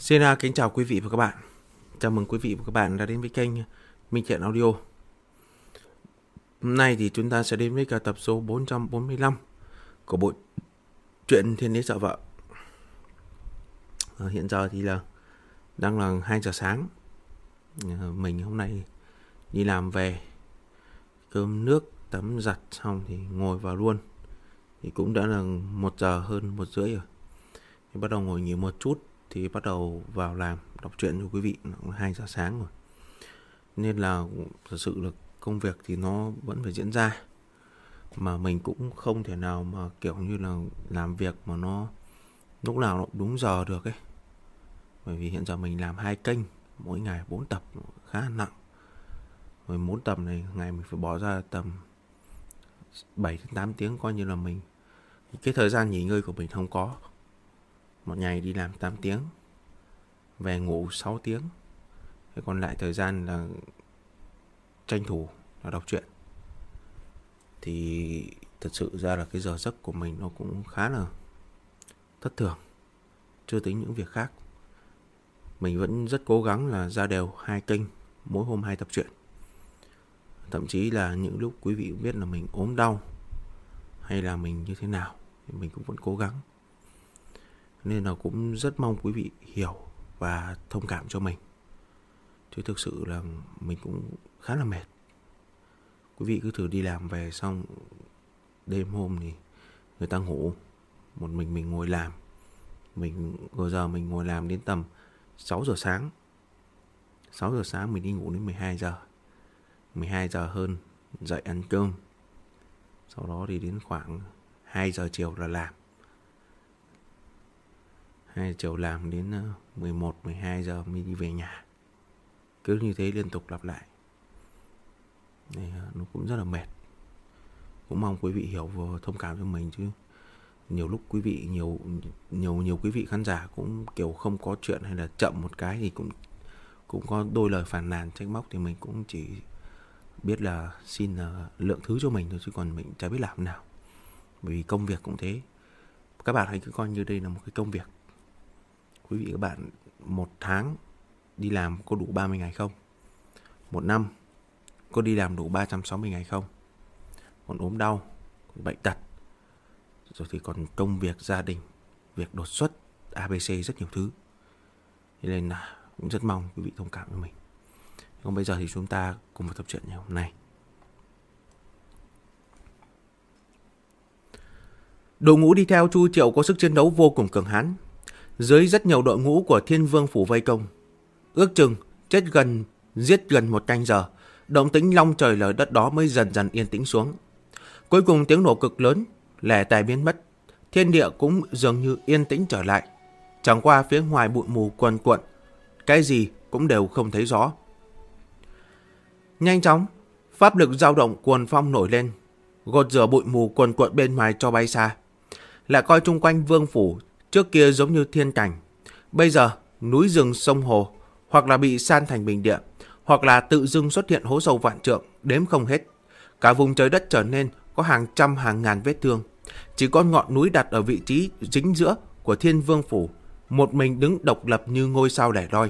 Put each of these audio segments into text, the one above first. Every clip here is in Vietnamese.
Xin kính chào quý vị và các bạn. Chào mừng quý vị và các bạn đã đến với kênh Minh Thiện Audio. Hôm nay thì chúng ta sẽ đến với cả tập số 445 của bộ truyện Thiên Đế Sợ Vợ. Hiện giờ thì đang là 2 giờ sáng. Mình hôm nay đi làm về, cơm nước, tắm giặt xong thì ngồi vào luôn. Thì cũng đã là 1 giờ hơn 1 rưỡi rồi. Thì bắt đầu ngồi nghỉ một chút thì bắt đầu vào làm đọc truyện cho quý vị. Nó 2 giờ sáng rồi, nên là thật sự là công việc thì nó vẫn phải diễn ra, mà mình cũng không thể nào mà kiểu như là làm việc mà nó lúc nào nó đúng giờ được ấy. Bởi vì hiện giờ mình làm 2 kênh, mỗi ngày 4 tập, khá là nặng. Rồi 4 tập này ngày mình phải bỏ ra tầm 7-8 tiếng, coi như là mình cái thời gian nghỉ ngơi của mình không có. Một ngày đi làm 8 tiếng, về ngủ 6 tiếng. Thế còn lại thời gian là tranh thủ là đọc truyện. Thì thật sự ra là cái giờ giấc của mình nó cũng khá là thất thường. Chưa tính những việc khác, mình vẫn rất cố gắng là ra đều 2 kênh, mỗi hôm 2 tập truyện. Thậm chí là những lúc quý vị biết là mình ốm đau hay là mình như thế nào thì mình cũng vẫn cố gắng. Nên là cũng rất mong quý vị hiểu và thông cảm cho mình. Chứ thực sự là mình cũng khá là mệt. Quý vị cứ thử đi làm về xong đêm hôm thì người ta ngủ, một mình ngồi làm. Bây giờ mình ngồi làm đến tầm 6 giờ sáng. 6 giờ sáng mình đi ngủ đến 12 giờ. 12 giờ hơn dậy ăn cơm. Sau đó thì đến khoảng 2 giờ chiều là làm. 2 giờ chiều làm đến 11-12 giờ mới đi về nhà. Cứ như thế liên tục lặp lại. Này, nó cũng rất là mệt. Cũng mong quý vị hiểu và thông cảm cho mình, chứ nhiều lúc quý vị nhiều quý vị khán giả cũng kiểu không có chuyện hay là chậm một cái thì cũng có đôi lời phàn nàn trách móc, thì mình cũng chỉ biết là xin lượng thứ cho mình thôi, chứ còn mình chả biết làm nào. Bởi vì công việc cũng thế. Các bạn hãy cứ coi như đây là một cái công việc. Quý vị các bạn, 1 tháng đi làm có đủ 30 ngày không? 1 năm có đi làm đủ 360 ngày không? Còn ốm đau, còn bệnh tật, rồi thì còn công việc gia đình, việc đột xuất, ABC, rất nhiều thứ. Thế nên là cũng rất mong quý vị thông cảm với mình. Còn bây giờ thì chúng ta cùng vào tập truyện ngày hôm nay. Đội ngũ đi theo Chu Triệu có sức chiến đấu vô cùng cường hãn. Dưới rất nhiều đội ngũ của Thiên Vương phủ vây công, ước chừng giết gần 1 canh giờ, động tĩnh long trời lở đất đó mới dần dần yên tĩnh xuống. Cuối cùng tiếng nổ cực lớn lẻ tẻ biến mất, thiên địa cũng dường như yên tĩnh trở lại. Chẳng qua phía ngoài bụi mù quần quận, cái gì cũng đều không thấy rõ. Nhanh chóng, pháp lực dao động cuồng phong nổi lên, gột rửa bụi mù quần quận bên ngoài cho bay xa. Lại coi chung quanh vương phủ trước kia giống như thiên cảnh, bây giờ núi rừng sông hồ, hoặc là bị san thành bình địa, hoặc là tự dưng xuất hiện hố sâu vạn trượng đếm không hết. Cả vùng trời đất trở nên có hàng trăm hàng ngàn vết thương. Chỉ có ngọn núi đặt ở vị trí chính giữa của Thiên Vương phủ, một mình đứng độc lập như ngôi sao lẻ loi.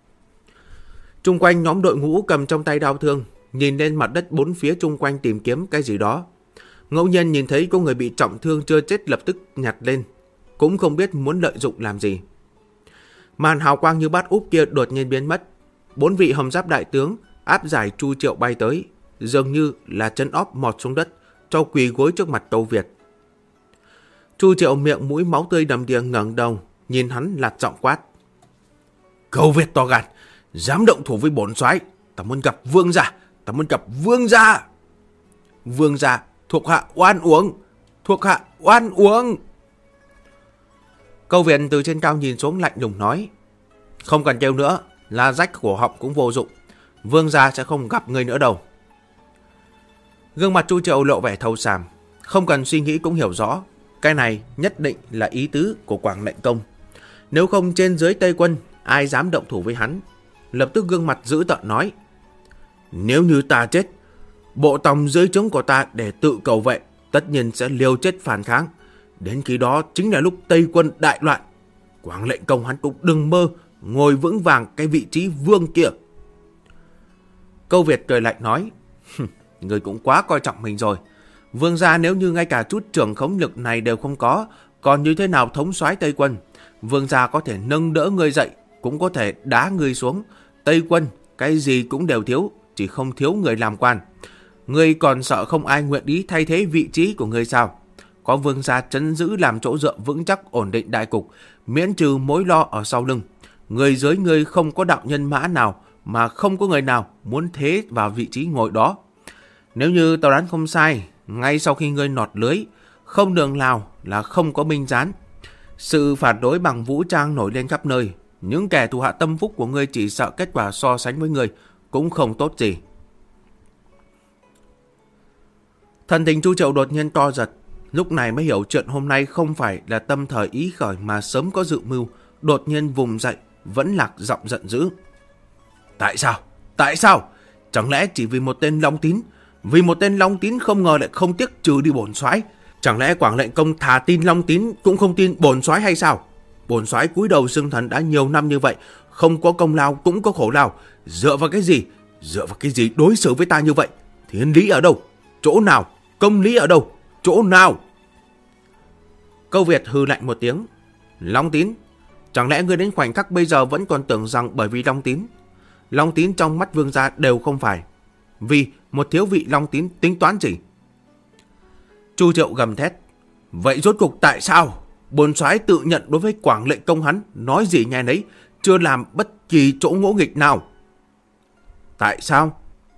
Chung quanh nhóm đội ngũ cầm trong tay đao thương, nhìn lên mặt đất bốn phía chung quanh tìm kiếm cái gì đó. Ngẫu nhiên nhìn thấy có người bị trọng thương chưa chết lập tức nhặt lên, cũng không biết muốn lợi dụng làm gì. Màn hào quang như bát úp kia đột nhiên biến mất. 4 vị hồng giáp đại tướng áp giải Chu Triệu bay tới, dường như là chân óp mọt xuống đất, cho quỳ gối trước mặt Tâu Việt. Chu Triệu miệng mũi máu tươi đầm đìa ngẩng đầu, nhìn hắn lạt giọng quát: Câu Việt to gan, dám động thủ với bổn soái, ta muốn gặp vương gia, ta muốn gặp vương gia. Vương gia, thuộc hạ oan uổng, thuộc hạ oan uổng. Câu Việt từ trên cao nhìn xuống lạnh lùng nói: Không cần kêu nữa, là rách cổ họng cũng vô dụng, vương gia sẽ không gặp người nữa đâu. Gương mặt Chu Triệu lộ vẻ thâu xàm, không cần suy nghĩ cũng hiểu rõ, cái này nhất định là ý tứ của Quảng Lệnh Công. Nếu không trên dưới Tây Quân ai dám động thủ với hắn. Lập tức gương mặt dữ tợn nói: Nếu như ta chết, bộ tòng dưới trướng của ta để tự cầu vệ tất nhiên sẽ liều chết phản kháng. Đến khi đó chính là lúc Tây Quân đại loạn. Quảng Lệnh Công hắn cũng đừng mơ ngồi vững vàng cái vị trí vương kia. Câu Việt cười lạnh nói, người cũng quá coi trọng mình rồi. Vương gia nếu như ngay cả chút trưởng khống lực này đều không có, còn như thế nào thống soái Tây quân? Vương gia có thể nâng đỡ ngươi dậy, cũng có thể đá ngươi xuống. Tây quân cái gì cũng đều thiếu, chỉ không thiếu người làm quan. Ngươi còn sợ không ai nguyện ý thay thế vị trí của ngươi sao? Có vương gia trấn giữ làm chỗ dựa vững chắc ổn định đại cục, miễn trừ mối lo ở sau lưng. Người dưới ngươi không có đạo nhân mã nào mà không có người nào muốn thế vào vị trí ngồi đó. Nếu như tao đoán không sai, ngay sau khi ngươi nọt lưới, không đường nào là không có binh gián. Sự phản đối bằng vũ trang nổi lên khắp nơi. Những kẻ thù hạ tâm phúc của ngươi chỉ sợ kết quả so sánh với ngươi cũng không tốt gì. Thần tình Chu Triệu đột nhiên co giật. Lúc này mới hiểu chuyện hôm nay không phải là tâm thời ý khởi mà sớm có dự mưu. Đột nhiên vùng dậy, vẫn lạc giọng giận dữ. Tại sao? Tại sao? Chẳng lẽ chỉ vì một tên Long Tín? Vì một tên Long Tín không ngờ lại không tiếc trừ đi bổn soái. Chẳng lẽ Quảng Lệnh Công thà tin Long Tín cũng không tin bổn soái hay sao? Bổn soái cúi đầu xưng thần đã nhiều năm như vậy, không có công lao cũng có khổ lao. Dựa vào cái gì? Dựa vào cái gì đối xử với ta như vậy? Thiên lý ở đâu? Chỗ nào? Công lý ở đâu? Chỗ nào? Câu Việt hừ lạnh một tiếng. Long Tín? Chẳng lẽ ngươi đến khoảnh khắc bây giờ vẫn còn tưởng rằng bởi vì Long Tín? Long Tín trong mắt vương gia đều không phải. Vì một thiếu vị Long Tín tính toán gì? Chu Triệu gầm thét. Vậy rốt cuộc tại sao? Bổn soái tự nhận đối với Quảng Lệnh Công hắn nói gì nghe nấy, chưa làm bất kỳ chỗ ngỗ nghịch nào. Tại sao?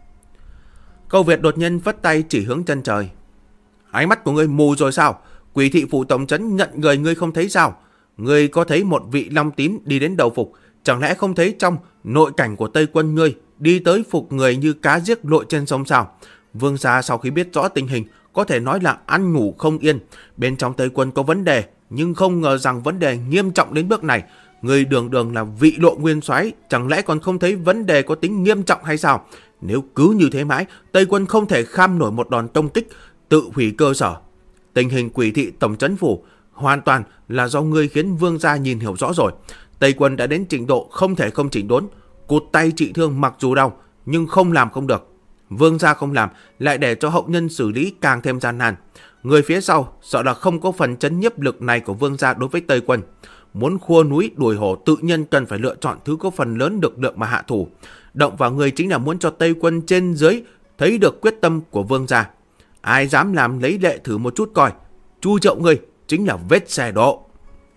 Câu Việt đột nhiên vất tay chỉ hướng chân trời. Ánh mắt của ngươi mù rồi sao? Quỷ thị phủ tổng trấn nhận người ngươi không thấy sao? Ngươi có thấy một vị Long Tín đi đến đầu phục, chẳng lẽ không thấy trong nội cảnh của Tây quân ngươi đi tới phục người như cá giết lội trên sông sao? Vương gia sau khi biết rõ tình hình có thể nói là ăn ngủ không yên. Bên trong Tây quân có vấn đề, nhưng không ngờ rằng vấn đề nghiêm trọng đến bước này. Người đường đường là vị lộ nguyên soái, chẳng lẽ còn không thấy vấn đề có tính nghiêm trọng hay sao? Nếu cứ như thế mãi, Tây quân không thể kham nổi một đòn công kích, tự hủy cơ sở. Tình hình quỷ thị tổng trấn phủ hoàn toàn là do ngươi khiến vương gia nhìn hiểu rõ rồi. Tây quân đã đến trình độ không thể không chỉnh đốn, cụt tay trị thương mặc dù đau, nhưng không làm không được. Vương gia không làm, lại để cho hậu nhân xử lý càng thêm gian nan. Người phía sau sợ là không có phần chấn nhiếp lực này của vương gia đối với Tây quân. Muốn khua núi đuổi hổ tự nhiên cần phải lựa chọn thứ có phần lớn lực lượng mà hạ thủ. Động vào người chính là muốn cho Tây quân trên dưới thấy được quyết tâm của vương gia. Ai dám làm lấy lệ thử một chút coi. Chu Triệu ngươi chính là vết xe đổ.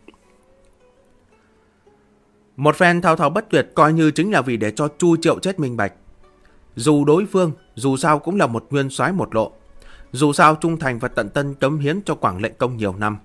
Một phen thao thao bất tuyệt coi như chính là vì để cho Chu Triệu chết minh bạch. Dù đối phương dù sao cũng là một nguyên soái một lộ, dù sao trung thành và tận tân cống hiến cho Quảng Lệnh Công nhiều năm.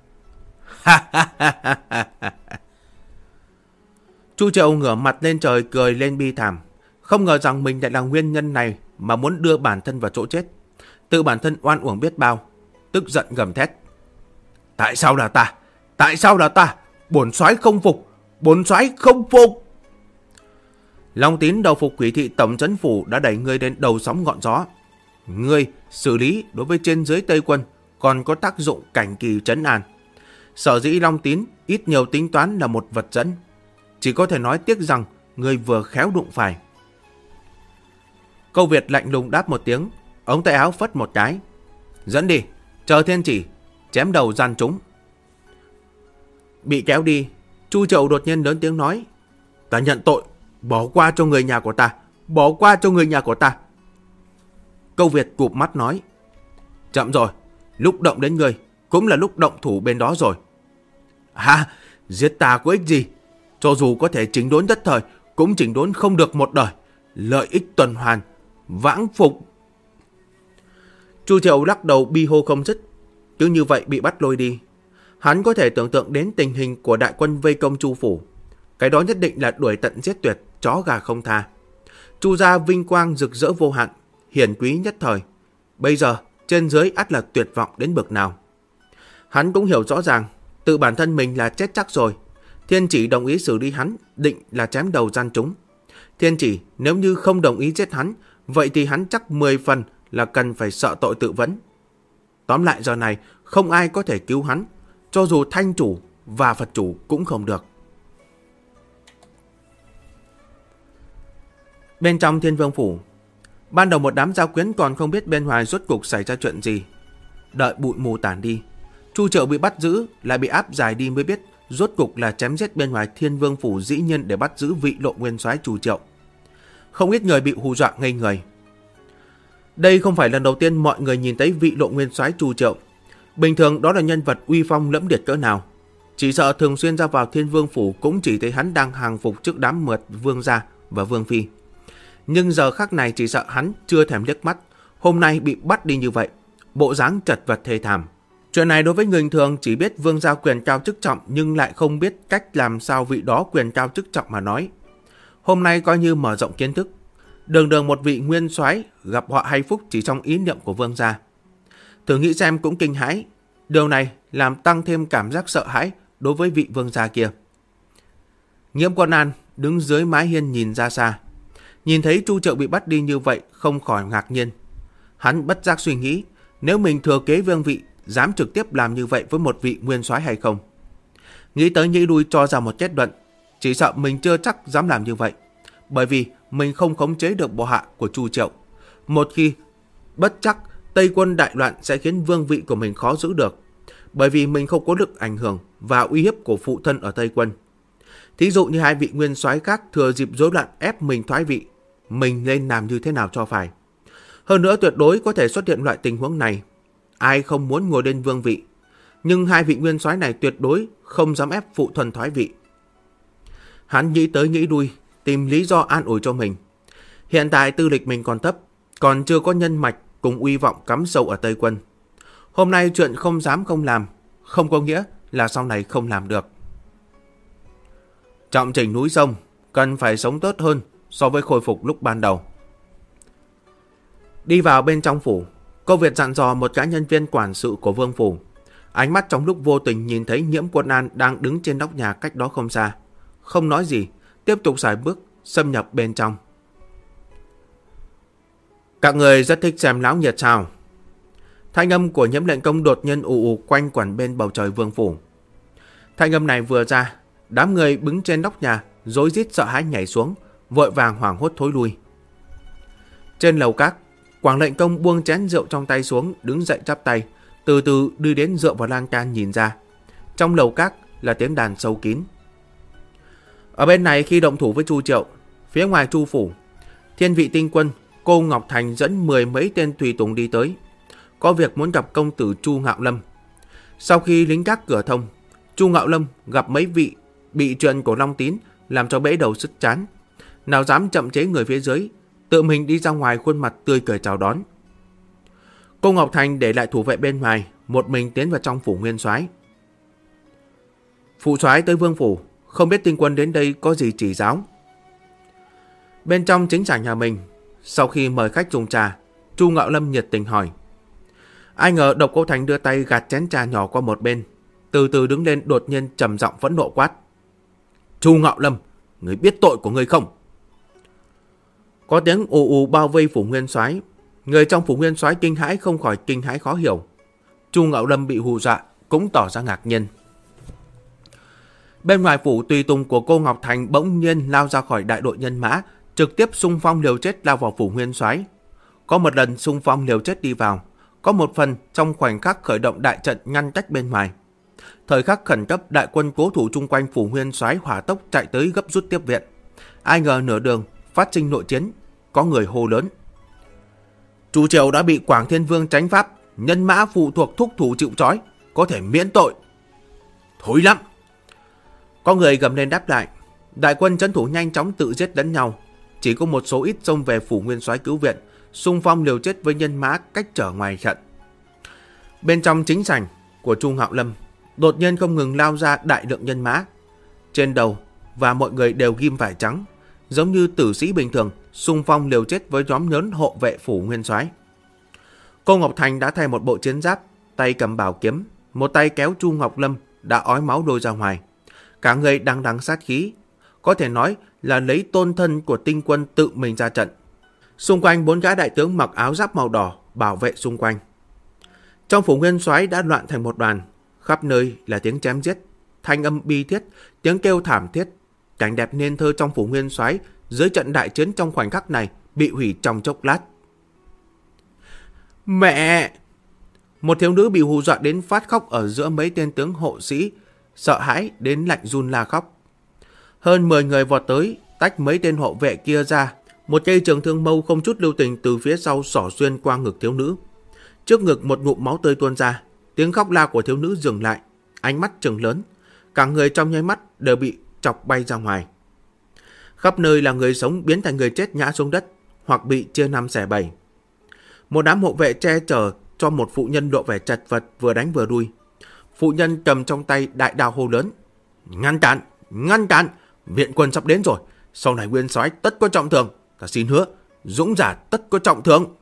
Chu Triệu ngửa mặt lên trời cười lên bi thảm, không ngờ rằng mình lại là nguyên nhân này mà muốn đưa bản thân vào chỗ chết. Tự bản thân oan uổng biết bao, tức giận gầm thét. Tại sao là ta? Tại sao là ta? Bổn soái không phục, bổn soái không phục. Long Tín đầu phục quỷ thị tổng trấn phủ đã đẩy ngươi đến đầu sóng ngọn gió. Ngươi xử lý đối với trên dưới Tây quân còn có tác dụng cảnh kỳ trấn an. Sở dĩ Long Tín ít nhiều tính toán là một vật dẫn. Chỉ có thể nói tiếc rằng ngươi vừa khéo đụng phải. Câu Việt lạnh lùng đáp một tiếng, ống tay áo phất một cái. Dẫn đi, chờ thiên chỉ, chém đầu gian chúng. Bị kéo đi, Chu Triệu đột nhiên lớn tiếng nói. Ta nhận tội, bỏ qua cho người nhà của ta, bỏ qua cho người nhà của ta. Câu Việt cụp mắt nói. Chậm rồi, lúc động đến người cũng là lúc động thủ bên đó rồi. Giết ta có ích gì? Cho dù có thể chỉnh đốn nhất thời, cũng chỉnh đốn không được một đời. Lợi ích tuần hoàn, vãng phục. Chu Triệu lắc đầu bi hô không dứt. Cứ như vậy bị bắt lôi đi. Hắn có thể tưởng tượng đến tình hình của đại quân vây công Chu phủ. Cái đó nhất định là đuổi tận giết tuyệt, chó gà không tha. Chu gia vinh quang rực rỡ vô hạn, hiển quý nhất thời. Bây giờ trên dưới ắt là tuyệt vọng đến bậc nào. Hắn cũng hiểu rõ ràng, tự bản thân mình là chết chắc rồi. Thiên chỉ đồng ý xử lý hắn, định là chém đầu gian chúng. Thiên chỉ nếu như không đồng ý giết hắn, vậy thì hắn chắc 10 phần là cần phải sợ tội tự vấn. Tóm lại giờ này không ai có thể cứu hắn, cho dù Thanh chủ và Phật chủ cũng không được. Bên trong Thiên Vương phủ, ban đầu một đám gia quyến còn không biết bên ngoài rốt cuộc xảy ra chuyện gì. Đợi bụi mù tản đi, Chu Triệu bị bắt giữ, lại bị áp giải đi mới biết rốt cuộc là chém giết bên ngoài Thiên Vương phủ dĩ nhiên để bắt giữ vị Lộ Nguyên soái Chu Triệu. Không ít người bị hù dọa ngây người. Đây không phải lần đầu tiên mọi người nhìn thấy vị Lộ Nguyên soái Chu Triệu. Bình thường đó là nhân vật uy phong lẫm liệt cỡ nào. Chỉ sợ thường xuyên ra vào Thiên Vương phủ cũng chỉ thấy hắn đang hàng phục trước đám mượt vương gia và vương phi. Nhưng giờ khắc này chỉ sợ hắn chưa thèm liếc mắt, hôm nay bị bắt đi như vậy, bộ dáng chật vật thê thảm. Chuyện này đối với người thường chỉ biết vương gia quyền cao chức trọng nhưng lại không biết cách làm sao vị đó quyền cao chức trọng mà nói. Hôm nay coi như mở rộng kiến thức, đường đường một vị nguyên soái gặp họa hay phúc chỉ trong ý niệm của vương gia. Thử nghĩ xem cũng kinh hãi, điều này làm tăng thêm cảm giác sợ hãi đối với vị vương gia kia. Nghiễm Quân An đứng dưới mái hiên nhìn ra xa, nhìn thấy Chu Triệu bị bắt đi như vậy không khỏi ngạc nhiên. Hắn bất giác suy nghĩ, nếu mình thừa kế vương vị, dám trực tiếp làm như vậy với một vị nguyên soái hay không? Nghĩ tới nghĩ lui cho ra một kết luận, chỉ sợ mình chưa chắc dám làm như vậy, bởi vì mình không khống chế được bộ hạ của Chu Triệu. Một khi bất chắc Tây quân đại loạn sẽ khiến vương vị của mình khó giữ được, bởi vì mình không có lực ảnh hưởng và uy hiếp của phụ thân ở Tây quân. Thí dụ như hai vị nguyên soái khác thừa dịp rối loạn ép mình thoái vị, mình nên làm như thế nào cho phải? Hơn nữa tuyệt đối có thể xuất hiện loại tình huống này. Ai không muốn ngồi lên vương vị, nhưng hai vị nguyên soái này tuyệt đối không dám ép phụ thân thoái vị. Hắn nghĩ tới nghĩ lui, tìm lý do an ủi cho mình. Hiện tại tư lịch mình còn thấp, còn chưa có nhân mạch cùng uy vọng cắm sâu ở Tây quân. Hôm nay chuyện không dám không làm, không có nghĩa là sau này không làm được. Trọng chỉnh núi sông, cần phải sống tốt hơn so với khôi phục lúc ban đầu. Đi vào bên trong phủ, Cô Việt dặn dò một gã nhân viên quản sự của vương phủ. Ánh mắt trong lúc vô tình nhìn thấy Nghiễm Quân An đang đứng trên nóc nhà cách đó không xa. Không nói gì, tiếp tục sải bước, xâm nhập bên trong. Các người rất thích xem náo nhiệt sao? Thanh âm của Nhiễm Lệnh Công đột nhiên ù ù quanh quẩn bên bầu trời vương phủ. Thanh âm này vừa ra, đám người đứng trên nóc nhà rối rít sợ hãi nhảy xuống, vội vàng hoảng hốt thối lui. Trên lầu các, Quảng Lệnh Công buông chén rượu trong tay xuống, đứng dậy chắp tay, từ từ đi đến dựa vào lan can nhìn ra. Trong lầu các là tiếng đàn sâu kín. Ở bên này khi động thủ với Chu Triệu, phía ngoài Chu phủ, Thiên Vị Tinh Quân, cô Ngọc Thành dẫn 10 mấy tên tùy tùng đi tới, có việc muốn gặp công tử Chu Ngạo Lâm. Sau khi lính gác cửa thông, Chu Ngạo Lâm gặp mấy vị bị chuyện của Long Tín làm cho bẽ đầu sứt chán, nào dám chậm chế người phía dưới, tự mình đi ra ngoài khuôn mặt tươi cười chào đón. Cô Ngọc Thành để lại thủ vệ bên ngoài, một mình tiến vào trong phủ nguyên soái. Phụ soái tới vương phủ, không biết Tinh Quân đến đây có gì chỉ giáo. Bên trong chính sảnh nhà mình, sau khi mời khách dùng trà, Chu Ngạo Lâm nhiệt tình hỏi. Ai ngờ Độc Cô Thành đưa tay gạt chén trà nhỏ qua một bên, từ từ đứng lên đột nhiên trầm giọng phẫn nộ quát. Chu Ngạo Lâm, người biết tội của người không? Có tiếng ù ù bao vây phủ nguyên soái. Người trong phủ nguyên soái kinh hãi không khỏi kinh hãi khó hiểu. Chu Ngạo Lâm bị hù dọa cũng tỏ ra ngạc nhiên. Bên ngoài phủ, tùy tùng của cô Ngọc Thành bỗng nhiên lao ra khỏi đại đội nhân mã, trực tiếp xung phong liều chết lao vào phủ nguyên soái. Có một lần xung phong liều chết đi vào, có một phần trong khoảnh khắc khởi động đại trận ngăn cách bên ngoài. Thời khắc khẩn cấp, đại quân cố thủ chung quanh phủ nguyên soái hỏa tốc chạy tới gấp rút tiếp viện. Ai ngờ nửa đường phát sinh nội chiến, có người hô lớn. Chu Triệu đã bị Quảng Thiên Vương tránh pháp, nhân mã phụ thuộc thúc thủ chịu trói, có thể miễn tội. Thối lắm! Có người gầm lên đáp lại. Đại quân trấn thủ nhanh chóng tự giết lẫn nhau, chỉ có một số ít xông về phủ nguyên soái cứu viện, xung phong liều chết với nhân mã cách trở ngoài trận. Bên trong chính sảnh của Chu Ngạo Lâm, đột nhiên không ngừng lao ra đại lượng nhân mã. Trên đầu và mọi người đều ghim vải trắng, giống như tử sĩ bình thường, xung phong liều chết với nhóm lớn hộ vệ phủ nguyên soái. Cô Ngọc Thành đã thay một bộ chiến giáp, tay cầm bảo kiếm, một tay kéo Chu Ngọc Lâm đã ói máu đôi ra ngoài. Cả người đằng đằng sát khí, có thể nói là lấy tôn thân của Tinh Quân tự mình ra trận. Xung quanh 4 gã đại tướng mặc áo giáp màu đỏ bảo vệ xung quanh. Trong phủ nguyên soái đã loạn thành một đoàn, khắp nơi là tiếng chém giết, thanh âm bi thiết, tiếng kêu thảm thiết. Cảnh đẹp nên thơ trong phủ nguyên soái dưới trận đại chiến trong khoảnh khắc này bị hủy trong chốc lát. Mẹ! Một thiếu nữ bị hù dọa đến phát khóc ở giữa mấy tên tướng hộ sĩ, sợ hãi đến lạnh run la khóc. Hơn 10 người vọt tới, tách mấy tên hộ vệ kia ra. Một cây trường thương mâu không chút lưu tình từ phía sau xỏ xuyên qua ngực thiếu nữ. Trước ngực một ngụm máu tươi tuôn ra, tiếng khóc la của thiếu nữ dừng lại, ánh mắt trừng lớn, cả người trong nháy mắt đều bị chọc bay ra ngoài. Khắp nơi là người sống biến thành người chết ngã xuống đất, hoặc bị chia năm xẻ bảy. Một đám hộ vệ che chở cho một phụ nhân lộ vẻ chật vật vừa đánh vừa đuôi. Phụ nhân cầm trong tay đại đao hô lớn: Ngăn cản! Ngăn cản! Viện quân sắp đến rồi, sau này nguyên soái tất có trọng thưởng, ta xin hứa, dũng giả tất có trọng thưởng.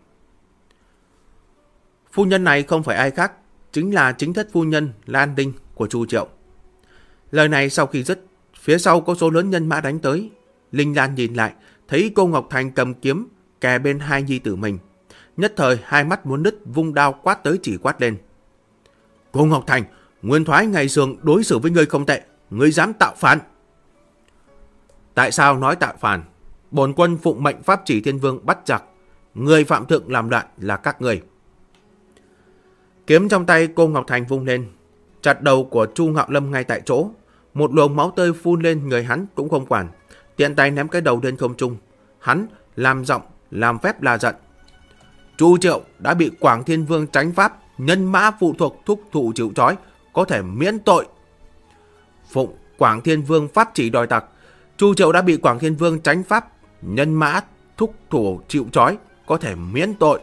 Phu nhân này không phải ai khác, chính là chính thất phu nhân Lan Đinh của Chu Triệu. Lời này sau khi dứt, phía sau có số lớn nhân mã đánh tới. Linh Lan nhìn lại, thấy cô Ngọc Thành cầm kiếm kè bên hai nhi tử mình. Nhất thời hai mắt muốn nứt, vung đao quát tới chỉ quát lên: Cô Ngọc Thành, nguyên thoái ngày xường đối xử với ngươi không tệ, ngươi dám tạo phản. Tại sao nói tạo phản? Bổn quân phụng mệnh pháp chỉ thiên vương bắt giặc, người phạm thượng làm loạn là các người. Kiếm trong tay cô Ngọc Thành vung lên, chặt đầu của Chu Ngạo Lâm ngay tại chỗ. Một luồng máu tươi phun lên người hắn cũng không quản, tiện tay ném cái đầu lên không trung. Hắn làm giọng làm phép là giận: Chu Triệu đã bị Quảng Thiên Vương tránh pháp, nhân mã phụ thuộc thúc thủ chịu trói, có thể miễn tội. Phụng Quảng Thiên Vương pháp chỉ đòi tặc, Chu Triệu đã bị Quảng Thiên Vương tránh pháp, nhân mã thúc thủ chịu trói, có thể miễn tội.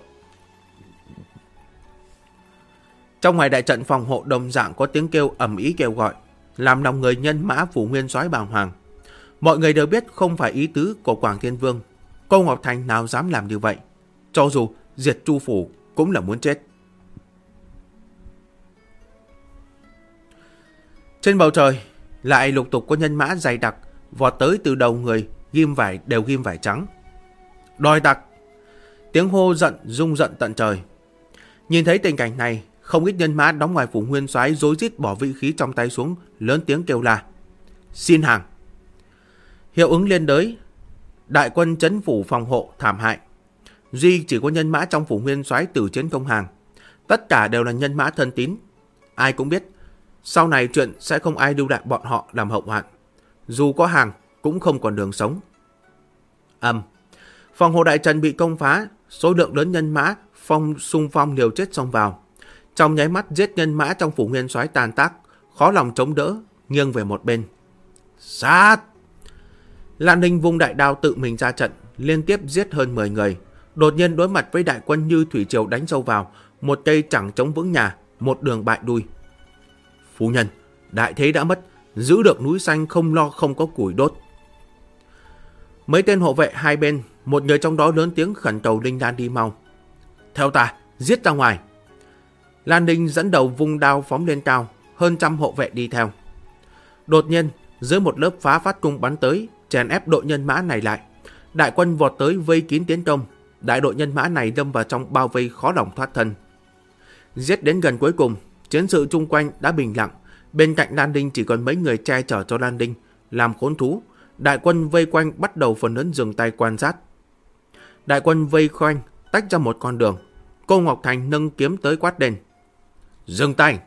Trong ngoài đại trận phòng hộ đồng dạng có tiếng kêu ầm ĩ kêu gọi, làm lòng người nhân mã phủ nguyên soái bàng hoàng. Mọi người đều biết không phải ý tứ của Quảng Thiên Vương, cô Ngọc Thành nào dám làm như vậy. Cho dù diệt Chu phủ cũng là muốn chết. Trên bầu trời lại lục tục có nhân mã dày đặc vọt tới, từ đầu người ghim vải trắng. Đòi tặc! Tiếng hô giận rung giận tận trời. Nhìn thấy tình cảnh này, không ít nhân mã đóng ngoài phủ nguyên soái rối rít bỏ vị khí trong tay xuống, lớn tiếng kêu la: Xin hàng! Hiệu ứng liên đới, đại quân trấn phủ phòng hộ thảm hại. Duy chỉ có nhân mã trong phủ nguyên soái tử chiến công hàng. Tất cả đều là nhân mã thân tín. Ai cũng biết sau này chuyện sẽ không ai lưu lại bọn họ làm hậu hoạn. Dù có hàng cũng không còn đường sống. Phòng hộ đại trận bị công phá, số lượng lớn nhân mã xung phong liều chết xông vào. Trong nháy mắt giết nhân mã trong phủ nguyên soái tàn tác, khó lòng chống đỡ, nghiêng về một bên. Sát! Lan Ninh vung đại đao tự mình ra trận, liên tiếp giết hơn 10 người. Đột nhiên đối mặt với đại quân như thủy triều đánh sâu vào, một cây chẳng chống vững nhà, một đường bại đuôi. Phu nhân, đại thế đã mất, giữ được núi xanh không lo không có củi đốt. Mấy tên hộ vệ hai bên, một người trong đó lớn tiếng khẩn cầu Linh Lan đi mau. Theo ta, giết ra ngoài. Lan Ninh dẫn đầu vung đao phóng lên cao, hơn trăm hộ vệ đi theo. Đột nhiên, dưới một lớp phá phát cung bắn tới, chèn ép đội nhân mã này lại. Đại quân vọt tới vây kín tiến công. Đại đội nhân mã này đâm vào trong bao vây khó lòng thoát thân. Giết đến gần cuối cùng, chiến sự chung quanh đã bình lặng. Bên cạnh Lan Ninh chỉ còn mấy người che chở cho Lan Ninh làm khốn thú. Đại quân vây quanh bắt đầu phần lớn dừng tay quan sát. Đại quân vây quanh tách ra một con đường. Cô Ngọc Thành nâng kiếm tới quát lên: Dừng tay!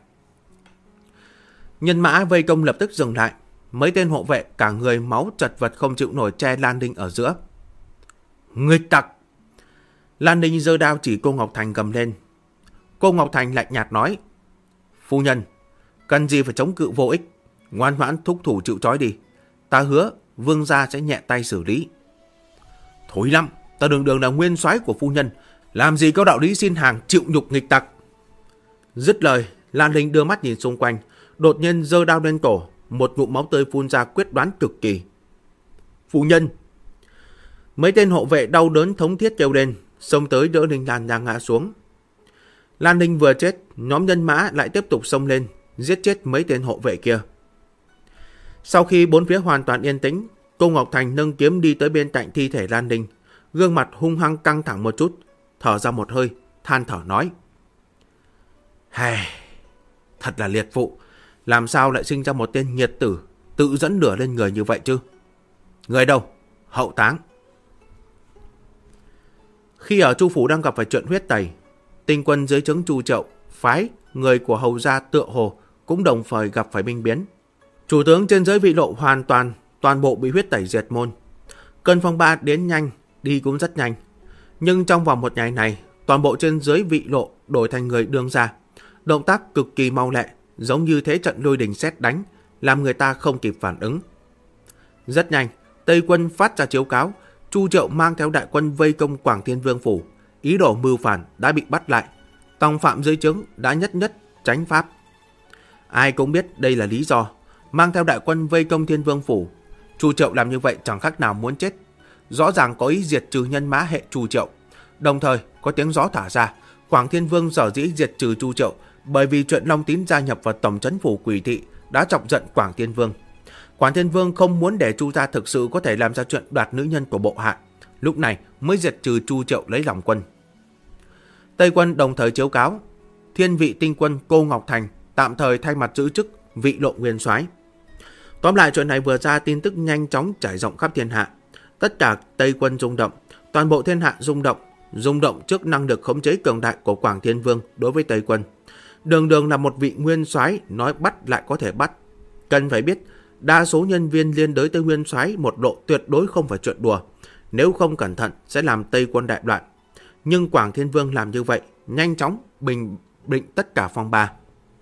Nhân mã vây công lập tức dừng lại. Mấy tên hộ vệ cả người máu chật vật không chịu nổi che Lan Ninh ở giữa. Nghịch tặc! Lan Ninh giơ đao chỉ cô Ngọc Thành gầm lên. Cô Ngọc Thành lạnh nhạt nói: Phu nhân, cần gì phải chống cự vô ích, ngoan ngoãn thúc thủ chịu trói đi. Ta hứa vương gia sẽ nhẹ tay xử lý. Thối lắm, ta đường đường là nguyên soái của phu nhân, làm gì có đạo lý xin hàng chịu nhục nghịch tặc. Dứt lời, Lan Ninh đưa mắt nhìn xung quanh, đột nhiên giơ đao lên cổ, một ngụm máu tươi phun ra quyết đoán cực kỳ. Phu nhân! Mấy tên hộ vệ đau đớn thống thiết kêu lên, xông tới đỡ Linh Lan đang ngã xuống. Lan Ninh vừa chết, nhóm nhân mã lại tiếp tục xông lên, giết chết mấy tên hộ vệ kia. Sau khi bốn phía hoàn toàn yên tĩnh, cô Ngọc Thành nâng kiếm đi tới bên cạnh thi thể Lan Ninh, gương mặt hung hăng căng thẳng một chút, thở ra một hơi, than thở nói: Hèi, thật là liệt phụ, làm sao lại sinh ra một tên nhiệt tử tự dẫn lửa lên người như vậy chứ? Người đâu? Hậu táng, Khi ở Chu phủ đang gặp phải chuyện huyết tẩy, tinh quân dưới trướng Chu Triệu phái người của hầu gia tựa hồ cũng đồng thời gặp phải binh biến. Chủ tướng trên dưới Vị Lộ toàn bộ bị huyết tẩy diệt môn. Cơn phong ba đến nhanh, đi cũng rất nhanh. Nhưng trong vòng một ngày này, toàn bộ trên dưới Vị Lộ đổi thành người đương gia. Động tác cực kỳ mau lẹ, giống như thế trận lôi đình sét đánh, làm người ta không kịp phản ứng. Rất nhanh, Tây quân phát ra chiếu cáo, Chu Triệu mang theo đại quân vây công Quảng Thiên Vương phủ, ý đồ mưu phản đã bị bắt lại. Tòng phạm dưới trướng đã nhất tránh pháp. Ai cũng biết đây là lý do. Mang theo đại quân vây công Thiên Vương phủ, Chu Triệu làm như vậy chẳng khác nào muốn chết. Rõ ràng có ý diệt trừ nhân mã hệ Chu Triệu. Đồng thời có tiếng gió thả ra, Quảng Thiên Vương sở dĩ diệt trừ Chu Triệu bởi vì chuyện Long Tín gia nhập vào tổng trấn phủ Quỷ Thị đã chọc giận Quảng Thiên Vương. Quảng Thiên Vương không muốn để Chu gia thực sự có thể làm ra chuyện đoạt nữ nhân của bộ hạ, lúc này mới diệt trừ Chu Triệu lấy lòng quân. Tây quân đồng thời chiếu cáo, Thiên Vị tinh quân Cô Ngọc Thành tạm thời thay mặt giữ chức Vị Lộ nguyên soái. Tóm lại, chuyện này vừa ra, tin tức nhanh chóng trải rộng khắp thiên hạ. Tất cả Tây quân rung động, toàn bộ thiên hạ rung động trước năng lực khống chế cường đại của Quảng Thiên Vương đối với Tây quân. Đường là một vị nguyên soái, nói bắt lại có thể bắt. Cần phải biết, đa số nhân viên liên đới tới nguyên soái một độ tuyệt đối không phải chuyện đùa, nếu không cẩn thận sẽ làm Tây quân đại loạn. Nhưng Quảng Thiên Vương làm như vậy, nhanh chóng bình định tất cả phong ba.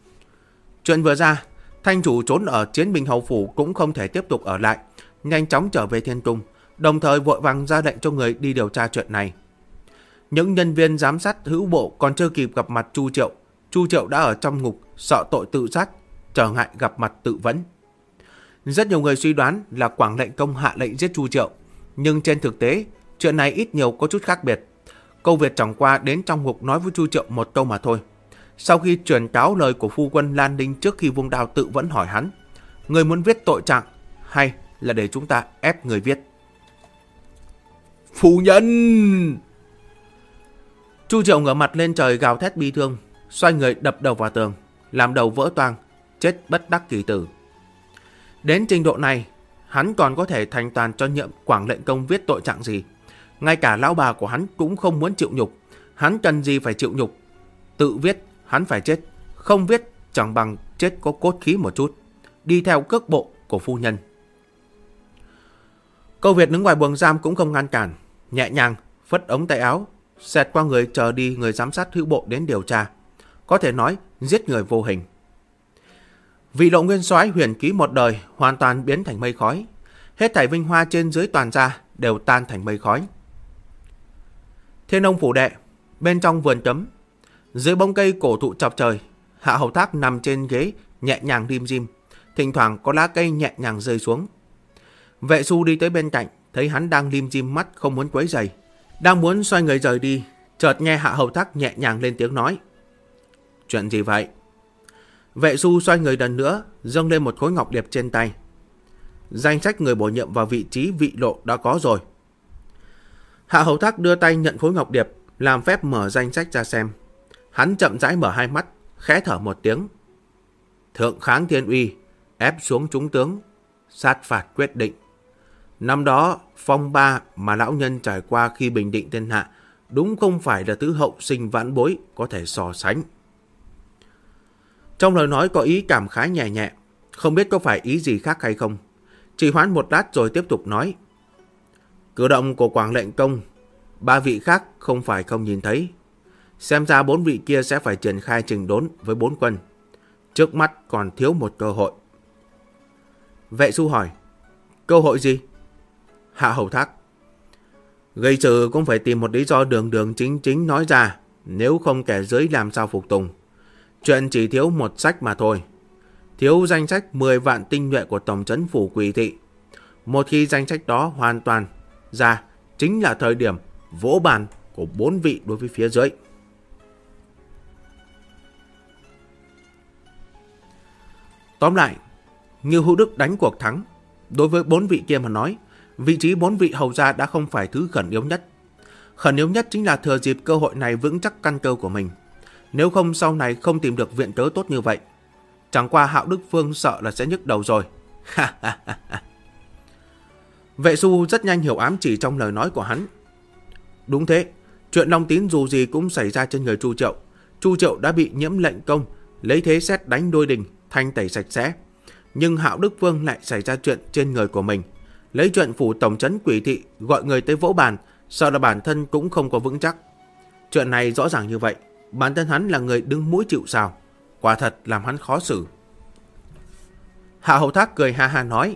Chuyện vừa ra, Thanh chủ trốn ở Chiến Bình Hầu phủ cũng không thể tiếp tục ở lại, nhanh chóng trở về Thiên Cung, đồng thời vội vàng ra lệnh cho người đi điều tra chuyện này. Những nhân viên giám sát hữu bộ còn chưa kịp gặp mặt Chu Triệu đã ở trong ngục, sợ tội tự sát, trở ngại gặp mặt tự vấn. Rất nhiều người suy đoán là Quảng lệnh công hạ lệnh giết Chu Triệu, nhưng trên thực tế, chuyện này ít nhiều có chút khác biệt. Câu Việt chẳng qua đến trong ngục nói với Chu Triệu một câu mà thôi. Sau khi truyền cáo lời của phu quân Lan Đinh trước khi vung đao tự vẫn hỏi hắn, người muốn viết tội trạng hay là để chúng ta ép người viết? Phu nhân! Chu Triệu ngửa mặt lên trời gào thét bi thương, xoay người đập đầu vào tường, làm đầu vỡ toang, chết bất đắc kỳ tử. Đến trình độ này, hắn còn có thể thành toàn cho nhậm Quảng lệnh công viết tội trạng gì? Ngay cả lão bà của hắn cũng không muốn chịu nhục, hắn cần gì phải chịu nhục? Tự viết hắn phải chết, không viết chẳng bằng chết có cốt khí một chút, đi theo cước bộ của phu nhân. Câu Việt đứng ngoài buồng giam cũng không ngăn cản, nhẹ nhàng phất ống tay áo, xẹt qua người chờ đi người giám sát hữu bộ đến điều tra. Có thể nói giết người vô hình. Vị Lộ nguyên soái huyền ký một đời hoàn toàn biến thành mây khói, hết thảy vinh hoa trên dưới toàn gia đều tan thành mây khói. Thiên Ông phủ đệ, bên trong vườn cấm, dưới bóng cây cổ thụ chọc trời, Hạ Hầu Thác nằm trên ghế nhẹ nhàng rim dim, thỉnh thoảng có lá cây nhẹ nhàng rơi xuống. Vệ Xu đi tới bên cạnh, thấy hắn đang lim dim mắt không muốn quấy rầy, đang muốn xoay người rời đi, chợt nghe Hạ Hầu Thác nhẹ nhàng lên tiếng nói: Chuyện gì vậy? Vệ Xu xoay người lần nữa, dâng lên một khối ngọc điệp trên tay. Danh sách người bổ nhiệm vào vị trí Vị Lộ đã có rồi. Hạ Hầu Thác đưa tay nhận khối ngọc điệp, làm phép mở danh sách ra xem. Hắn chậm rãi mở hai mắt, khẽ thở một tiếng. Thượng kháng thiên uy, ép xuống chúng tướng, sát phạt quyết định. Năm đó, phong ba mà lão nhân trải qua khi bình định thiên hạ đúng không phải là thứ hậu sinh vãn bối có thể so sánh. Trong lời nói có ý cảm khái nhẹ nhẹ, không biết có phải ý gì khác hay không. Chỉ hoãn một lát rồi tiếp tục nói: Cử động của Quảng lệnh công, ba vị khác không phải không nhìn thấy. Xem ra 4 vị kia sẽ phải triển khai chỉnh đốn với 4 quân. Trước mắt còn thiếu một cơ hội. Vệ Xu hỏi: Cơ hội gì? Hạ Hầu Thác: Gây sự cũng phải tìm một lý do đường chính nói ra, nếu không kẻ dưới làm sao phục tùng. Chuyện chỉ thiếu một sách mà thôi. Thiếu danh sách 10 vạn tinh nhuệ của tổng trấn phủ Quỷ Thị. Một khi danh sách đó hoàn toàn ra, chính là thời điểm vỗ bàn của 4 vị đối với phía dưới. Tóm lại, Ngưu Hữu Đức đánh cuộc thắng. Đối với 4 vị kia mà nói, vị trí 4 vị hầu gia đã không phải thứ khẩn yếu nhất. Khẩn yếu nhất chính là thừa dịp cơ hội này vững chắc căn cơ của mình. Nếu không sau này không tìm được viện cớ tốt như vậy. Chẳng qua Hạo Đức Phương sợ là sẽ nhức đầu rồi. Vệ Xu rất nhanh hiểu ám chỉ trong lời nói của hắn. Đúng thế, Chuyện Long Tín dù gì cũng xảy ra trên người Chu Triệu. Chu Triệu đã bị nhiễm lệnh công, lấy thế sét đánh đôi đình, thanh tẩy sạch sẽ. Nhưng Hạo Đức Vương lại xảy ra chuyện trên người của mình, lấy chuyện phủ tổng trấn Quỷ Thị gọi người tới vỗ bàn, sợ là bản thân cũng không có vững chắc. Chuyện này rõ ràng như vậy, bản thân hắn là người đứng mũi chịu sào, quả thật làm hắn khó xử. Hạ Hầu Thác cười ha ha nói,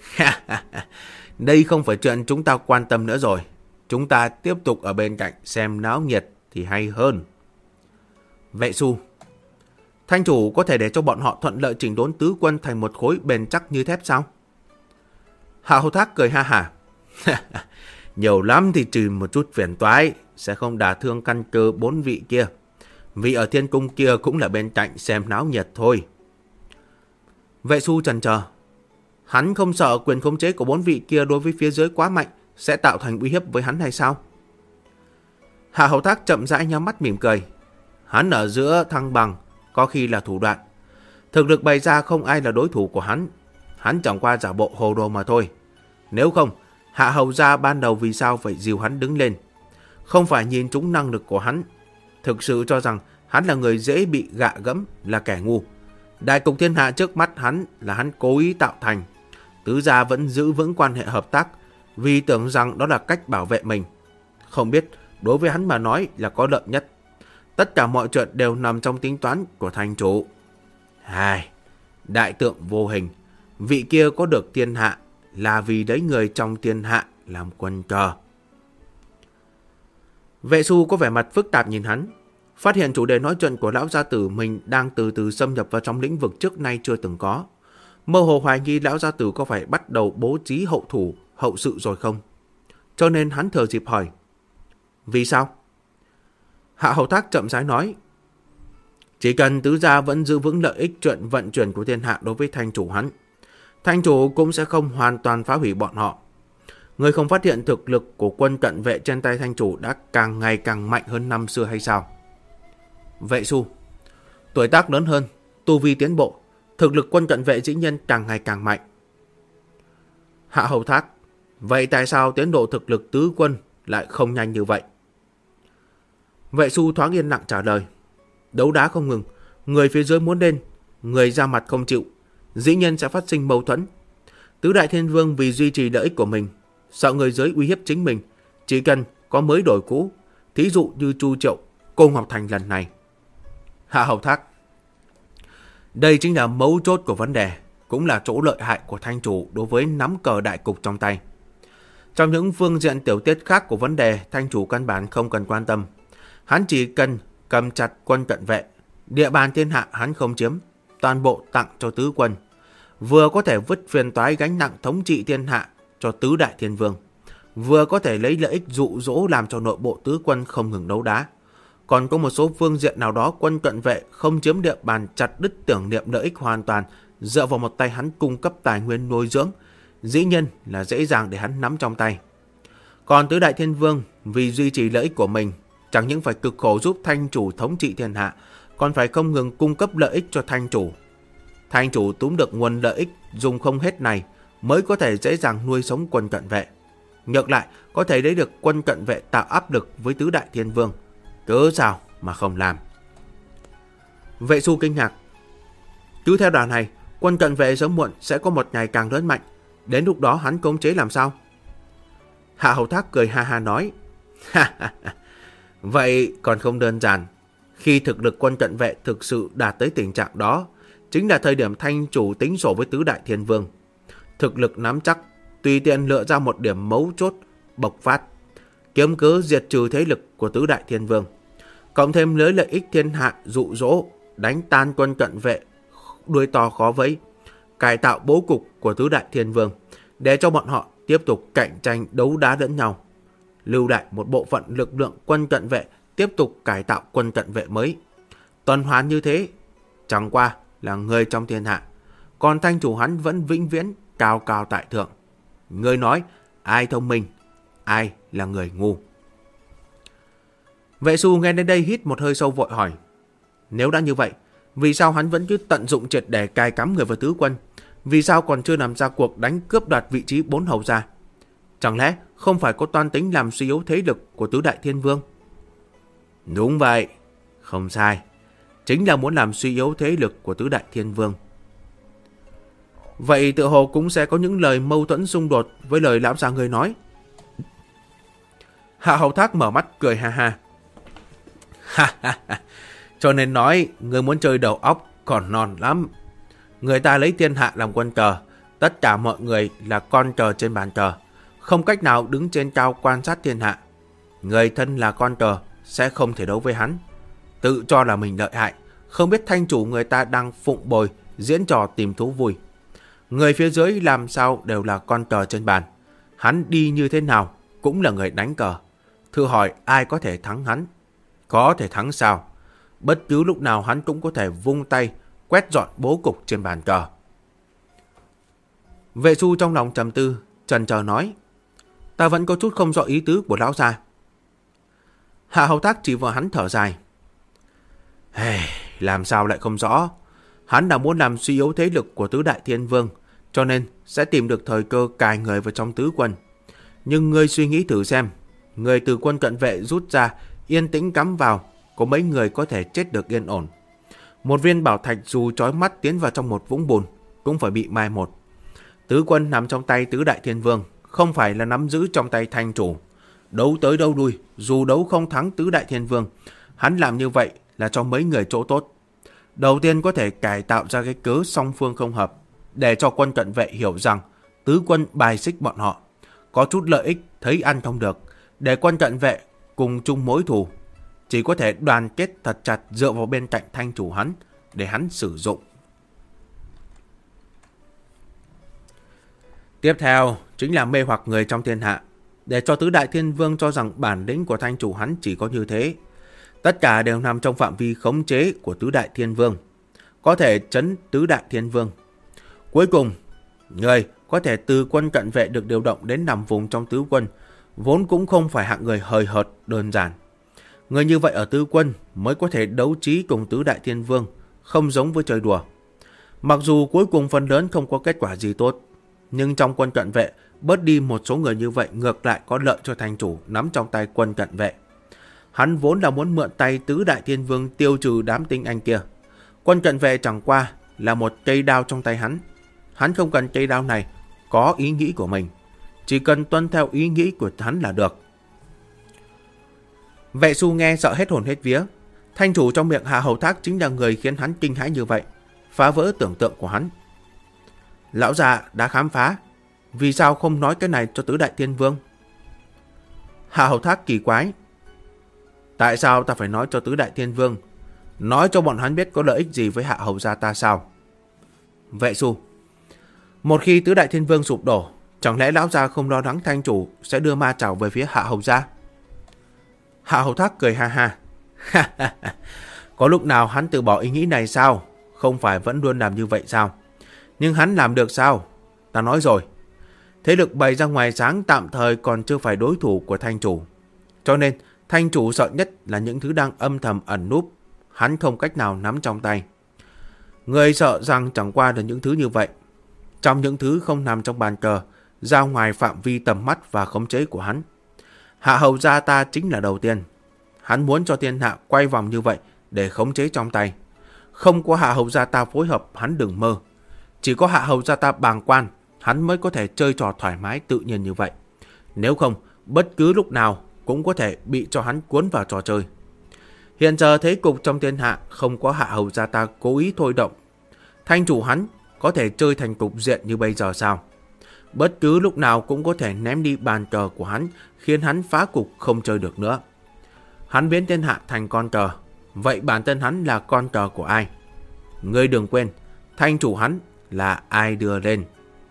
đây không phải chuyện chúng ta quan tâm nữa rồi, chúng ta tiếp tục ở bên cạnh xem náo nhiệt thì hay hơn. Vệ Xu, Thanh chủ có thể để cho bọn họ thuận lợi chỉnh đốn tứ quân thành một khối bền chắc như thép sao? Hạ Hầu Thác cười ha hả. Nhiều lắm thì trừ một chút phiền toái, sẽ không đả thương căn cơ 4 vị kia. Vì ở thiên cung kia cũng là bên cạnh xem náo nhiệt thôi. Vệ Xu chần chờ. Hắn không sợ quyền khống chế của 4 vị kia đối với phía dưới quá mạnh sẽ tạo thành uy hiếp với hắn hay sao? Hạ Hầu Thác chậm rãi nhắm mắt mỉm cười. Hắn ở giữa thăng bằng, có khi là thủ đoạn. Thực lực bày ra không ai là đối thủ của hắn. Hắn chẳng qua giả bộ hồ đồ mà thôi. Nếu không, Hạ Hầu gia ban đầu vì sao phải dìu hắn đứng lên? Không phải nhìn trúng năng lực của hắn, thực sự cho rằng hắn là người dễ bị gạ gẫm, là kẻ ngu. Đại cục thiên hạ trước mắt hắn là hắn cố ý tạo thành. Tứ gia vẫn giữ vững quan hệ hợp tác vì tưởng rằng đó là cách bảo vệ mình. Không biết đối với hắn mà nói là có lợi nhất. Tất cả mọi chuyện đều nằm trong tính toán của thành chủ. Đại tượng vô hình, vị kia có được thiên hạ là vì đấy người trong thiên hạ làm quân cờ. Vệ Xu có vẻ mặt phức tạp nhìn hắn, phát hiện chủ đề nói chuyện của lão gia tử mình đang từ từ xâm nhập vào trong lĩnh vực trước nay chưa từng có. Mơ hồ hoài nghi lão gia tử có phải bắt đầu bố trí hậu thủ, hậu sự rồi không? Cho nên hắn thừa dịp hỏi. Vì sao? Hạ Hầu Thác chậm rãi nói. Chỉ cần tứ gia vẫn giữ vững lợi ích chuyện vận chuyển của thiên hạ đối với thanh chủ hắn, thanh chủ cũng sẽ không hoàn toàn phá hủy bọn họ. Người không phát hiện thực lực của quân cận vệ trên tay thanh chủ đã càng ngày càng mạnh hơn năm xưa hay sao? Vệ Xu, tuổi tác lớn hơn, tu vi tiến bộ, thực lực quân cận vệ dĩ nhiên càng ngày càng mạnh. Hạ Hầu Thác, vậy tại sao tiến độ thực lực tứ quân lại không nhanh như vậy? Vệ Xu thoáng yên lặng trả lời. Đấu đá không ngừng, người phía dưới muốn lên, người ra mặt không chịu, dĩ nhiên sẽ phát sinh mâu thuẫn. Tứ đại thiên vương vì duy trì lợi ích của mình, sợ người dưới uy hiếp chính mình, chỉ cần có mới đổi cũ, thí dụ như Chu Triệu, Cô Ngọc Thành lần này. Hạ Hầu Thác, đây chính là mấu chốt của vấn đề, cũng là chỗ lợi hại của thanh chủ đối với nắm cờ đại cục trong tay. Trong những phương diện tiểu tiết khác của vấn đề, thanh chủ căn bản không cần quan tâm. Hắn chỉ cần cầm chặt quân cận vệ, địa bàn thiên hạ hắn không chiếm, toàn bộ tặng cho tứ quân, vừa có thể vứt phiền toái gánh nặng thống trị thiên hạ cho tứ đại thiên vương, vừa có thể lấy lợi ích dụ dỗ làm cho nội bộ tứ quân không ngừng đấu đá. Còn có một số phương diện nào đó quân cận vệ không chiếm địa bàn chặt đứt tưởng niệm lợi ích hoàn toàn, dựa vào một tay hắn cung cấp tài nguyên nuôi dưỡng, dĩ nhiên là dễ dàng để hắn nắm trong tay. Còn tứ đại thiên vương vì duy trì lợi ích của mình, chẳng những phải cực khổ giúp thanh chủ thống trị thiên hạ, còn phải không ngừng cung cấp lợi ích cho thanh chủ. Thanh chủ túm được nguồn lợi ích dùng không hết này mới có thể dễ dàng nuôi sống quân cận vệ. Ngược lại, có thể lấy được quân cận vệ tạo áp lực với tứ đại thiên vương. Cớ sao mà không làm? Vệ Xu kinh ngạc. Cứ theo đà này, quân cận vệ sớm muộn sẽ có một ngày càng lớn mạnh. Đến lúc đó hắn khống chế làm sao? Hạ Hầu Thác cười ha ha nói. Vậy còn không đơn giản. Khi thực lực quân cận vệ thực sự đạt tới tình trạng đó, chính là thời điểm thanh chủ tính sổ với tứ đại thiên vương. Thực lực nắm chắc, tùy tiện lựa ra một điểm mấu chốt, bộc phát, kiếm cớ diệt trừ thế lực của tứ đại thiên vương, cộng thêm lấy lợi ích thiên hạ dụ dỗ, đánh tan quân cận vệ đuôi to khó vẫy, cải tạo bố cục của tứ đại thiên vương, để cho bọn họ tiếp tục cạnh tranh đấu đá lẫn nhau, lưu lại một bộ phận lực lượng quân cận vệ tiếp tục cải tạo quân cận vệ mới. Tuần hoàn như thế, chẳng qua là người trong thiên hạ, còn thanh chủ hắn vẫn vĩnh viễn cao cao tại thượng. Người nói ai thông minh, ai là người ngu? Vệ Xu nghe đến đây hít một hơi sâu vội hỏi. Nếu đã như vậy, vì sao hắn vẫn cứ tận dụng triệt để cài cắm người vào tứ quân? Vì sao còn chưa làm ra cuộc đánh cướp đoạt vị trí 4 hầu gia? Chẳng lẽ không phải có toan tính làm suy yếu thế lực của tứ đại thiên vương? Đúng vậy, không sai. Chính là muốn làm suy yếu thế lực của tứ đại thiên vương. Vậy tựa hồ cũng sẽ có những lời mâu thuẫn xung đột với lời lão già người nói. Hạ Hầu Thác mở mắt cười ha ha. Ha ha ha. Cho nên nói, người muốn chơi đầu óc còn non lắm. Người ta lấy thiên hạ làm quân cờ, tất cả mọi người là con cờ trên bàn cờ, không cách nào đứng trên cao quan sát thiên hạ. Người thân là con cờ sẽ không thể đấu với hắn. Tự cho là mình lợi hại, không biết thanh chủ người ta đang phụng bồi, diễn trò tìm thú vui. Người phía dưới làm sao đều là con cờ trên bàn. Hắn đi như thế nào cũng là người đánh cờ. Thử hỏi ai có thể thắng hắn? Có thể thắng sao? Bất cứ lúc nào hắn cũng có thể vung tay quét dọn bố cục trên bàn cờ. Vệ Xu trong lòng trầm tư, chần chờ nói: Ta vẫn có chút không rõ ý tứ của lão gia. Hạ Hầu Thác chỉ vào hắn thở dài: Làm sao lại không rõ? Hắn đã muốn làm suy yếu thế lực của tứ đại thiên vương, cho nên sẽ tìm được thời cơ cài người vào trong tứ quân. Nhưng ngươi suy nghĩ thử xem, người từ quân cận vệ rút ra, yên tĩnh cắm vào, có mấy người có thể chết được yên ổn. Một viên bảo thạch dù chói mắt tiến vào trong một vũng bùn cũng phải bị mai một. Tứ quân nằm trong tay tứ đại thiên vương, không phải là nắm giữ trong tay thanh chủ. Đấu tới đâu lui, dù đấu không thắng tứ đại thiên vương, hắn làm như vậy là cho mấy người chỗ tốt. Đầu tiên có thể cải tạo ra cái cớ song phương không hợp, để cho quân cận vệ hiểu rằng tứ quân bài xích bọn họ, có chút lợi ích thấy ăn không được, để quân cận vệ cùng chung mối thù, chỉ có thể đoàn kết thật chặt dựa vào bên cạnh thanh chủ hắn để hắn sử dụng. Tiếp theo chính là mê hoặc người trong thiên hạ, để cho tứ đại thiên vương cho rằng bản lĩnh của thanh chủ hắn chỉ có như thế. Tất cả đều nằm trong phạm vi khống chế của tứ đại thiên vương, có thể trấn tứ đại thiên vương. Cuối cùng, người có thể từ quân cận vệ được điều động đến nằm vùng trong tứ quân, vốn cũng không phải hạng người hời hợt đơn giản. Người như vậy ở tứ quân mới có thể đấu trí cùng tứ đại thiên vương, không giống với chơi đùa. Mặc dù cuối cùng phần lớn không có kết quả gì tốt, nhưng trong quân cận vệ bớt đi một số người như vậy ngược lại có lợi cho thành chủ nắm trong tay quân cận vệ. Hắn vốn là muốn mượn tay tứ đại thiên vương tiêu trừ đám tinh anh kia. Quân cận vệ chẳng qua là một cây đao trong tay hắn. Hắn không cần cây đao này có ý nghĩ của mình, chỉ cần tuân theo ý nghĩ của hắn là được. Vệ Xu nghe sợ hết hồn hết vía. Thanh chủ trong miệng Hạ Hầu Thác chính là người khiến hắn kinh hãi như vậy, phá vỡ tưởng tượng của hắn. Lão già đã khám phá, vì sao không nói cái này cho tứ đại thiên vương? Hạ Hầu Thác kỳ quái: Tại sao ta phải nói cho tứ đại thiên vương? Nói cho bọn hắn biết có lợi ích gì với Hạ Hầu gia ta sao? Vệ Xu: Một khi tứ đại thiên vương sụp đổ, chẳng lẽ lão gia không lo lắng thanh chủ sẽ đưa ma chảo về phía Hạ Hầu gia? Hạ Hầu Thác cười ha ha. Có lúc nào hắn từ bỏ ý nghĩ này sao? Không phải vẫn luôn làm như vậy sao? Nhưng hắn làm được sao? Ta nói rồi, thế lực bày ra ngoài sáng tạm thời còn chưa phải đối thủ của thanh chủ. Cho nên thanh chủ sợ nhất là những thứ đang âm thầm ẩn núp, hắn không cách nào nắm trong tay. Người sợ rằng chẳng qua là những thứ như vậy, trong những thứ không nằm trong bàn cờ, ra ngoài phạm vi tầm mắt và khống chế của hắn. Hạ Hầu gia ta chính là đầu tiên. Hắn muốn cho thiên hạ quay vòng như vậy để khống chế trong tay. Không có Hạ Hầu gia ta phối hợp, hắn đừng mơ. Chỉ có Hạ Hầu gia ta bàng quan, hắn mới có thể chơi trò thoải mái tự nhiên như vậy. Nếu không, bất cứ lúc nào cũng có thể bị cho hắn cuốn vào trò chơi. Hiện giờ thế cục trong thiên hạ không có Hạ Hầu gia ta cố ý thôi động, thanh chủ hắn có thể chơi thành cục diện như bây giờ sao? Bất cứ lúc nào cũng có thể ném đi bàn cờ của hắn, khiến hắn phá cục không chơi được nữa. Hắn biến thiên hạ thành con cờ, vậy bản thân hắn là con cờ của ai? Ngươi đừng quên, thanh chủ hắn là ai đưa lên.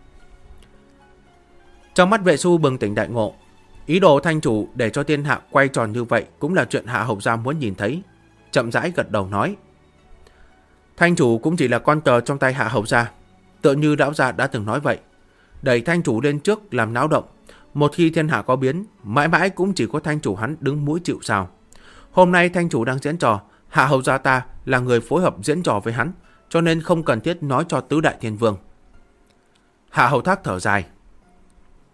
Trong mắt Vệ Xu bừng tỉnh đại ngộ, ý đồ thanh chủ để cho thiên hạ quay tròn như vậy cũng là chuyện Hạ Hầu gia muốn nhìn thấy. Chậm rãi gật đầu nói: Thanh chủ cũng chỉ là con cờ trong tay Hạ Hầu gia, tựa như lão gia đã từng nói vậy. Đẩy thanh chủ lên trước làm náo động, một khi thiên hạ có biến, mãi mãi cũng chỉ có thanh chủ hắn đứng mũi chịu sào. Hôm nay thanh chủ đang diễn trò, Hạ Hầu gia ta là người phối hợp diễn trò với hắn, cho nên không cần thiết nói cho tứ đại thiên vương. Hạ Hầu Thác thở dài: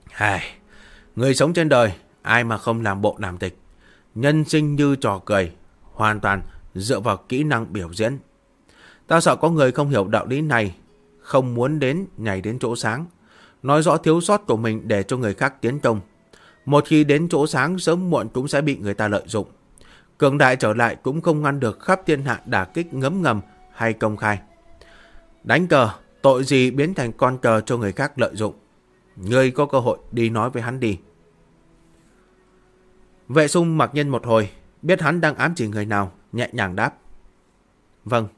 Người sống trên đời, ai mà không làm bộ làm tịch. Nhân sinh như trò cười, hoàn toàn dựa vào kỹ năng biểu diễn. Ta sợ có người không hiểu đạo lý này, không muốn nhảy đến chỗ sáng, nói rõ thiếu sót của mình để cho người khác tiến công. Một khi đến chỗ sáng, sớm muộn cũng sẽ bị người ta lợi dụng. Cường đại trở lại cũng không ngăn được khắp thiên hạ đả kích ngấm ngầm hay công khai. Đánh cờ, tội gì biến thành con cờ cho người khác lợi dụng. Ngươi có cơ hội đi nói với hắn đi. Vệ Sung mặc nhiên một hồi, biết hắn đang ám chỉ người nào, nhẹ nhàng đáp. Vâng.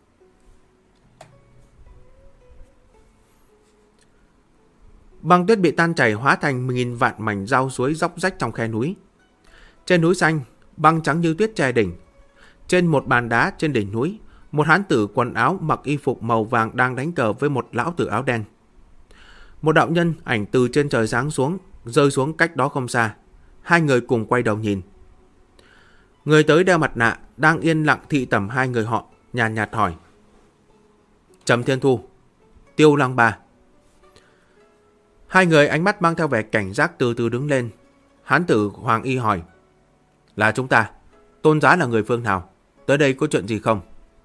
Băng tuyết bị tan chảy hóa thành 10.000 vạn mảnh rau suối róc rách trong khe núi. Trên núi xanh, băng trắng như tuyết che đỉnh. Trên một bàn đá trên đỉnh núi, một hán tử quần áo mặc y phục màu vàng đang đánh cờ với một lão tử áo đen. Một đạo nhân ảnh từ trên trời giáng xuống, rơi xuống cách đó không xa. Hai người cùng quay đầu nhìn. Người tới đeo mặt nạ, đang yên lặng thị tẩm hai người họ, nhàn nhạt hỏi. Trầm Thiên Thu, Tiêu Lăng Ba. Hai người ánh mắt mang theo vẻ cảnh giác từ từ đứng lên. Hán tử Hoàng Y hỏi. Là chúng ta. Tôn giá là người phương nào? Tới đây có chuyện gì không?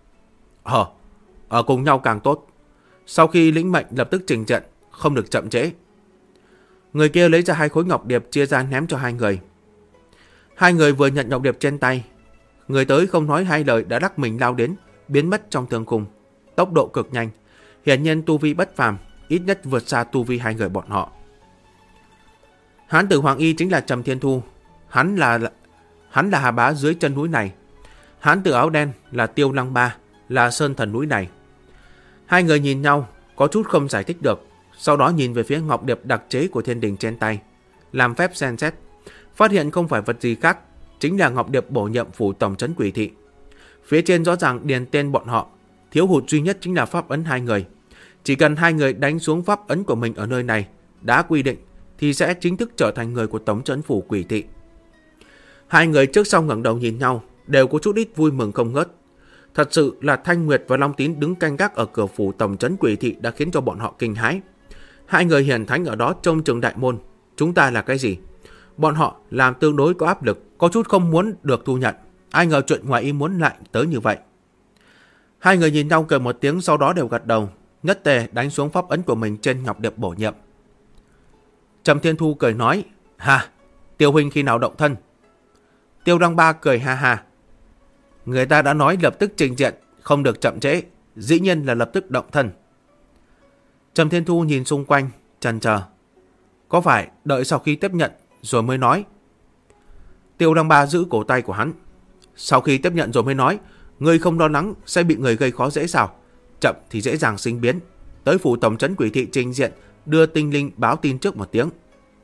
Ở cùng nhau càng tốt. Sau khi lĩnh mệnh lập tức trình trận, không được chậm trễ. Người kia lấy ra 2 khối ngọc điệp chia ra ném cho hai người. Hai người vừa nhận ngọc điệp trên tay, người tới không nói hai lời đã lắc mình lao đến, biến mất trong thương khung, tốc độ cực nhanh, hiển nhiên tu vi bất phàm, ít nhất vượt xa tu vi hai người bọn họ. Hán tử Hoàng Y chính là Trầm Thiên Thu, hắn là hà bá dưới chân núi này. Hán tử áo đen là Tiêu Lăng Ba, là sơn thần núi này. Hai người nhìn nhau, có chút không giải thích được, sau đó nhìn về phía ngọc điệp đặc chế của thiên đình trên tay, làm phép xem xét, phát hiện không phải vật gì khác, chính là ngọc điệp bổ nhiệm phủ tổng trấn Quỷ Thị. Phía trên rõ ràng điền tên bọn họ, thiếu hụt duy nhất chính là pháp ấn hai người. Chỉ cần hai người đánh xuống pháp ấn của mình ở nơi này, đã quy định, thì sẽ chính thức trở thành người của tổng trấn phủ Quỷ Thị. Hai người trước sau ngẩng đầu nhìn nhau, đều có chút ít vui mừng không ngớt. Thật sự là Thanh Nguyệt và Long Tín đứng canh gác ở cửa phủ tổng trấn Quỷ Thị đã khiến cho bọn họ kinh hãi. Hai người hiển thánh ở đó trông chừng đại môn, chúng ta là cái gì? Bọn họ làm tương đối có áp lực, có chút không muốn được thu nhận. Ai ngờ chuyện ngoài ý muốn lại tới như vậy. Hai người nhìn nhau cười một tiếng, sau đó đều gật đầu, nhất tề đánh xuống pháp ấn của mình trên ngọc điệp bổ nhiệm. Trầm Thiên Thu cười nói, ha, Tiêu huynh khi nào động thân? Tiêu Lăng Ba cười ha ha. Người ta đã nói lập tức trình diện, không được chậm trễ, dĩ nhiên là lập tức động thân. Trầm Thiên Thu nhìn xung quanh, chần chờ. Có phải đợi sau khi tiếp nhận rồi mới nói? Tiêu Lăng Ba giữ cổ tay của hắn. Sau khi tiếp nhận rồi mới nói, ngươi không lo lắng sẽ bị người gây khó dễ sao? Chậm thì dễ dàng sinh biến. Tới phủ tổng trấn Quỷ Thị trình diện, đưa tinh linh báo tin trước một tiếng.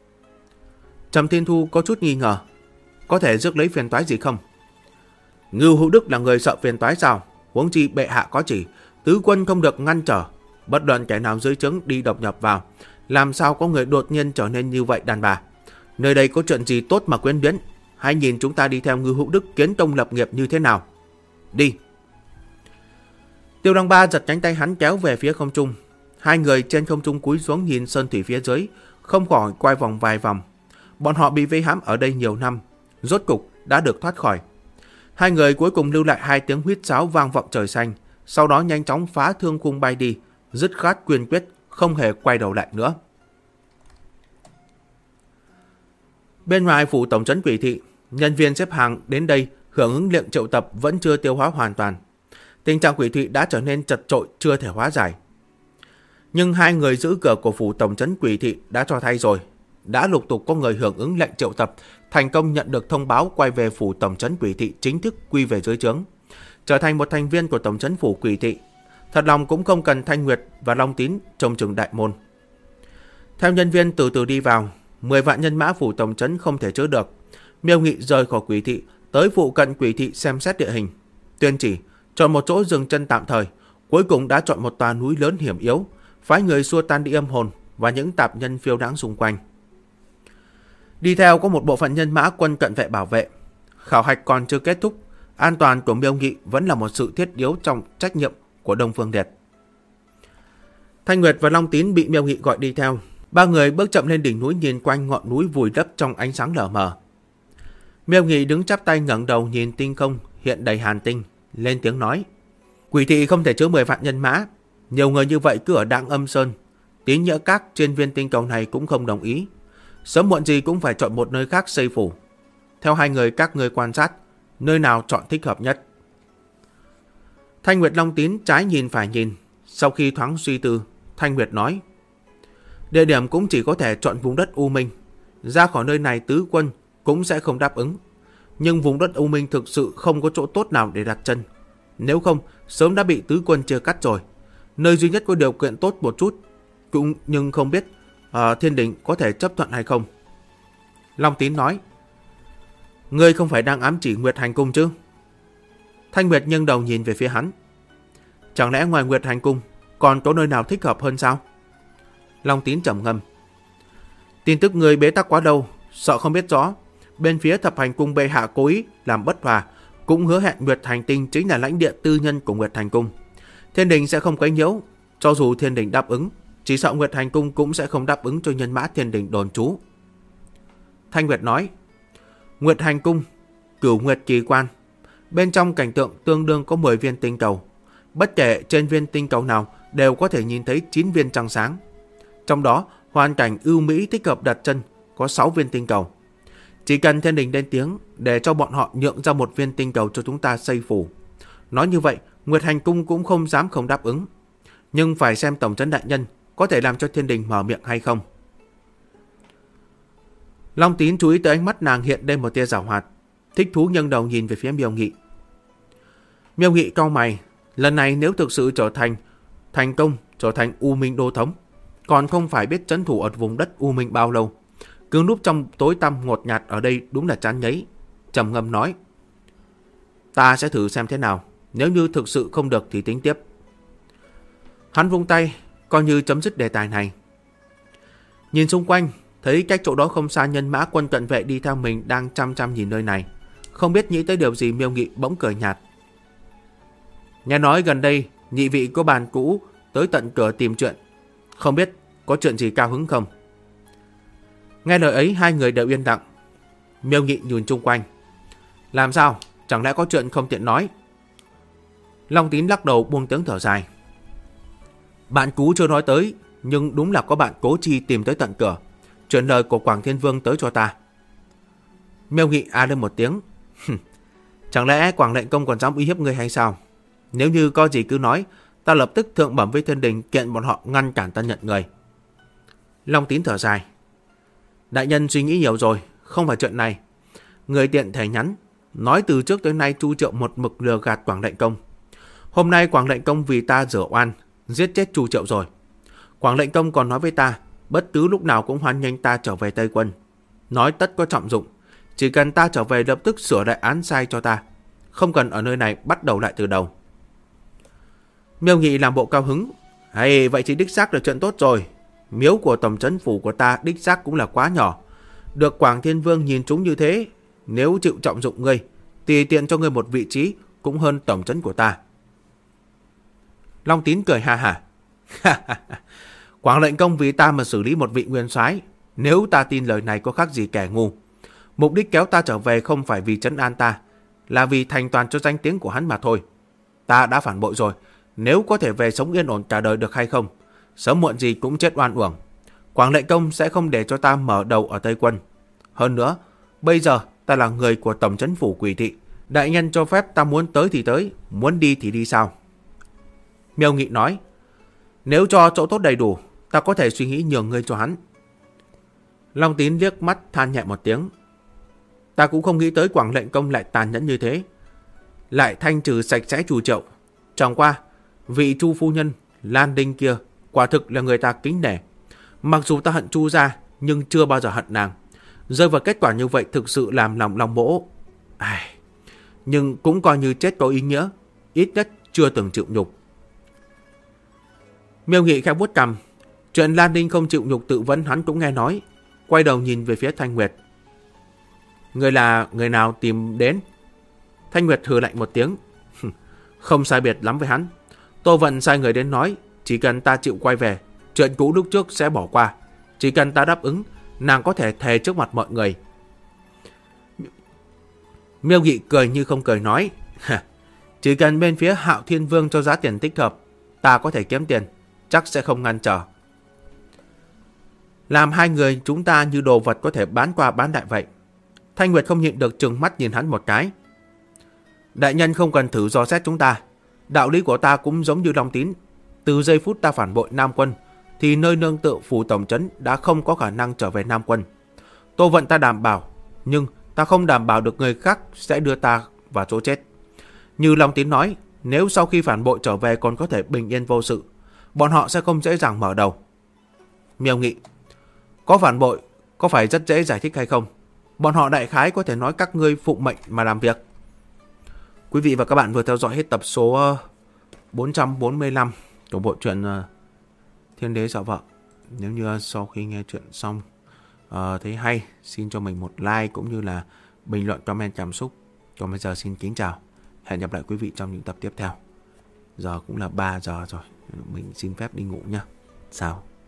Trầm Thiên Thu có chút nghi ngờ. Có thể rước lấy phiền toái gì không? Ngưu Hữu Đức là người sợ phiền toái sao? Huống chi bệ hạ có chỉ, tứ quân không được ngăn trở. Bất luận kẻ nào dưới trướng đi đột nhập vào, làm sao có người đột nhiên trở nên như vậy đàn bà? Nơi đây có chuyện gì tốt mà quyến biến? Hãy nhìn chúng ta đi theo Ngưu Hữu Đức kiến công lập nghiệp như thế nào. Đi. Tiêu Lăng Ba giật cánh tay hắn kéo về phía không trung. Hai người trên không trung cúi xuống nhìn sơn thủy phía dưới, không khỏi quay vòng vài vòng. Bọn họ bị vây hãm ở đây nhiều năm, rốt cục đã được thoát khỏi. Hai người cuối cùng lưu lại 2 tiếng huýt sáo vang vọng trời xanh, sau đó nhanh chóng phá thương khung bay đi, dứt khoát quyên quyết, không hề quay đầu lại nữa. Bên ngoài phủ tổng trấn Quỷ Thị, nhân viên xếp hàng đến đây hưởng ứng lệnh triệu tập vẫn chưa tiêu hóa hoàn toàn. Tình trạng Quỷ Thị đã trở nên chật chội, chưa thể hóa giải. Nhưng hai người giữ cửa của phủ tổng trấn Quỷ Thị đã cho thay rồi. Đã lục tục có người hưởng ứng lệnh triệu tập, thành công nhận được thông báo quay về phủ tổng trấn Quỷ Thị, chính thức quy về dưới trướng, trở thành một thành viên của tổng trấn phủ Quỷ Thị. Thật lòng cũng không cần Thanh Nguyệt và Long Tín trông chừng đại môn. Theo nhân viên từ từ đi vào, 10 vạn nhân mã phủ tổng trấn không thể chứa được. Miêu Nghị rời khỏi Quỷ Thị, tới phụ cận Quỷ Thị xem xét địa hình, tuyên chỉ chọn một chỗ dừng chân tạm thời. Cuối cùng đã chọn một tòa núi lớn hiểm yếu, phái người xua tan đi âm hồn và những tạp nhân phiêu đãng xung quanh. Đi theo có một bộ phận nhân mã quân cận vệ bảo vệ. Khảo hạch còn chưa kết thúc, an toàn của Miêu Nghị vẫn là một sự thiết yếu trong trách nhiệm của Đông Phương Liệt. Thanh Nguyệt và Long Tín bị Miêu Nghị gọi đi theo. Ba người bước chậm lên đỉnh núi, nhìn quanh ngọn núi vùi lấp trong ánh sáng lờ mờ. Miêu Nghị đứng chắp tay ngẩng đầu nhìn tinh không, hiện đầy hàn tinh, lên tiếng nói. Quỷ thị không thể chứa 10 vạn nhân mã. Nhiều người như vậy cứ ở Đặng Âm Sơn, Tín Nhỡ Các trên viên tinh cầu này cũng không đồng ý. Sớm muộn gì cũng phải chọn một nơi khác xây phủ. Theo hai người các ngươi quan sát, nơi nào chọn thích hợp nhất? Thanh Nguyệt Long Tín trái nhìn phải nhìn. Sau khi thoáng suy tư, Thanh Nguyệt nói. Địa điểm cũng chỉ có thể chọn vùng đất U Minh. Ra khỏi nơi này tứ quân cũng sẽ không đáp ứng. Nhưng vùng đất U Minh thực sự không có chỗ tốt nào để đặt chân. Nếu không, sớm đã bị tứ quân chia cắt rồi. Nơi duy nhất có điều kiện tốt một chút, nhưng không biết Thiên Đình có thể chấp thuận hay không. Long Tín nói. Ngươi không phải đang ám chỉ Nguyệt Hành Cung chứ? Thanh Nguyệt nghiêng đầu nhìn về phía hắn. Chẳng lẽ ngoài Nguyệt Hành Cung còn có nơi nào thích hợp hơn sao? Long Tín trầm ngâm. Tin tức ngươi bế tắc quá đâu, sợ không biết rõ. Bên phía Thập Hành Cung bệ hạ cố ý làm bất hòa, cũng hứa hẹn Nguyệt Hành Tinh chính là lãnh địa tư nhân của Nguyệt Hành Cung. Thiên Đình sẽ không quấy nhiễu. Cho dù Thiên Đình đáp ứng, chỉ sợ Nguyệt Hành Cung cũng sẽ không đáp ứng cho nhân mã Thiên Đình đồn trú. Thanh Nguyệt nói. Nguyệt Hành Cung, Cửu Nguyệt Kỳ Quan, bên trong cảnh tượng tương đương có 10 viên tinh cầu. Bất kể trên viên tinh cầu nào đều có thể nhìn thấy 9 viên trăng sáng. Trong đó, hoàn cảnh ưu mỹ thích hợp đặt chân có 6 viên tinh cầu. Chỉ cần Thiên Đình lên tiếng để cho bọn họ nhượng ra một viên tinh cầu cho chúng ta xây phủ. Nói như vậy, Nguyệt Hành Cung cũng không dám không đáp ứng. Nhưng phải xem Tổng trấn đại nhân có thể làm cho Thiên Đình mở miệng hay không. Long Tín chú ý tới ánh mắt nàng hiện lên một tia giảo hoạt, thích thú nghiêng đầu nhìn về phía Miêu Nghị. Miêu Nghị cau mày, lần này nếu thực sự trở thành công trở thành U Minh đô thống, còn không phải biết trấn thủ ở vùng đất U Minh bao lâu. Cứ núp trong tối tăm ngột ngạt ở đây đúng là chán ngấy. Trầm ngâm nói. Ta sẽ thử xem thế nào, nếu như thực sự không được thì tính tiếp. Hắn vung tay, coi như chấm dứt đề tài này. Nhìn xung quanh, thấy cách chỗ đó không xa nhân mã quân cận vệ đi theo mình đang chăm chăm nhìn nơi này. Không biết nghĩ tới điều gì, Miêu Nghị bỗng cười nhạt. Nghe nói gần đây nhị vị có bàn cũ tới tận cửa tìm chuyện, không biết có chuyện gì cao hứng không? Nghe lời ấy hai người đều yên lặng. Miêu Nghị nhìn chung quanh. Làm sao? Chẳng lẽ có chuyện không tiện nói? Long Tín lắc đầu buông tiếng thở dài. Bạn cũ chưa nói tới, nhưng đúng là có bạn cố chi tìm tới tận cửa, chuyển lời của Quảng Thiên Vương tới cho ta. Miêu Nghị a lên một tiếng. Chẳng lẽ Quảng Lệnh Công còn dám uy hiếp ngươi hay sao? Nếu như có gì cứ nói, ta lập tức thượng bẩm với Thiên Đình kiện bọn họ ngăn cản ta nhận người. Long Tín thở dài. Đại nhân suy nghĩ nhiều rồi, không phải chuyện này. Người tiện thể nhắn, nói từ trước tới nay Chu Triệu một mực lừa gạt Quảng Lệnh Công. Hôm nay Quảng Lệnh Công vì ta rửa oan, giết chết Chu Triệu rồi. Quảng Lệnh Công còn nói với ta, bất cứ lúc nào cũng hoan nghênh ta trở về Tây Quân. Nói tất có trọng dụng, chỉ cần ta trở về lập tức sửa lại án sai cho ta, không cần ở nơi này bắt đầu lại từ đầu. Miêu Nghị làm bộ cao hứng. Hay vậy thì đích xác là chuyện tốt rồi. Miếu của tổng trấn phủ của ta đích xác cũng là quá nhỏ, được Quảng Thiên Vương nhìn chúng như thế, nếu chịu trọng dụng ngươi thì tiện cho ngươi một vị trí cũng hơn tổng trấn của ta. Long Tín cười ha hả. Quảng Lệnh Công vì ta mà xử lý một vị nguyên soái, nếu ta tin lời này có khác gì kẻ ngu. Mục đích kéo ta trở về không phải vì trấn an ta, là vì thành toàn cho danh tiếng của hắn mà thôi. Ta đã phản bội rồi, nếu có thể về sống yên ổn cả đời được hay không, sớm muộn gì cũng chết oan uổng. Quảng Lệnh Công sẽ không để cho ta mở đầu ở Tây Quân. Hơn nữa, bây giờ ta là người của tổng trấn phủ Quỷ Thị, đại nhân cho phép ta muốn tới thì tới, muốn đi thì đi sao? Miêu Nghị nói. Nếu cho chỗ tốt đầy đủ, ta có thể suy nghĩ nhường ngươi cho hắn. Long Tín liếc mắt than nhẹ một tiếng. Ta cũng không nghĩ tới Quảng Lệnh Công lại tàn nhẫn như thế, lại thanh trừ sạch sẽ Chu Triệu. Chẳng qua, vị Chu phu nhân Lan Đinh kia quả thực là người ta kính nể. Mặc dù ta hận Chu gia, nhưng chưa bao giờ hận nàng. Rơi vào kết quả như vậy thực sự làm lòng Long Mỗ. Nhưng cũng coi như chết có ý nghĩa, ít nhất chưa từng chịu nhục. Miêu Nghị khẽ vuốt cằm. Chuyện Lan Đinh không chịu nhục tự vấn hắn cũng nghe nói. Quay đầu nhìn về phía Thanh Nguyệt. Người là người nào tìm đến? Thanh Nguyệt hừ lạnh một tiếng. Không sai biệt lắm với hắn. Tô Vận sai người đến nói, chỉ cần ta chịu quay về, chuyện cũ lúc trước sẽ bỏ qua. Chỉ cần ta đáp ứng, nàng có thể thề trước mặt mọi người. Miêu Nghị cười như không cười nói. Chỉ cần bên phía Hạo Thiên Vương cho giá tiền thích hợp, ta có thể kiếm tiền, chắc sẽ không ngăn trở. Làm hai người chúng ta như đồ vật có thể bán qua bán lại vậy. Thanh Nguyệt không nhịn được trừng mắt nhìn hắn một cái. Đại nhân không cần thử dò xét chúng ta. Đạo lý của ta cũng giống như Long Tín. Từ giây phút ta phản bội Nam Quân, thì nơi nương tựa phủ tổng trấn đã không có khả năng trở về Nam Quân. Tô Vận ta đảm bảo, nhưng ta không đảm bảo được người khác sẽ đưa ta vào chỗ chết. Như Long Tín nói, nếu sau khi phản bội trở về còn có thể bình yên vô sự, bọn họ sẽ không dễ dàng mở đầu. Miêu Nghị, có phản bội, có phải rất dễ giải thích hay không? Bọn họ đại khái có thể nói các ngươi phụng mệnh mà làm việc. Quý vị và các bạn vừa theo dõi hết tập số 445 của bộ truyện Thiên Đế Sợ Vợ. Nếu như sau khi nghe chuyện xong thấy hay, xin cho mình một like cũng như là bình luận comment cảm xúc. Còn bây giờ xin kính chào. Hẹn gặp lại quý vị trong những tập tiếp theo. Giờ cũng là 3 giờ rồi. Mình xin phép đi ngủ nhé. Chào.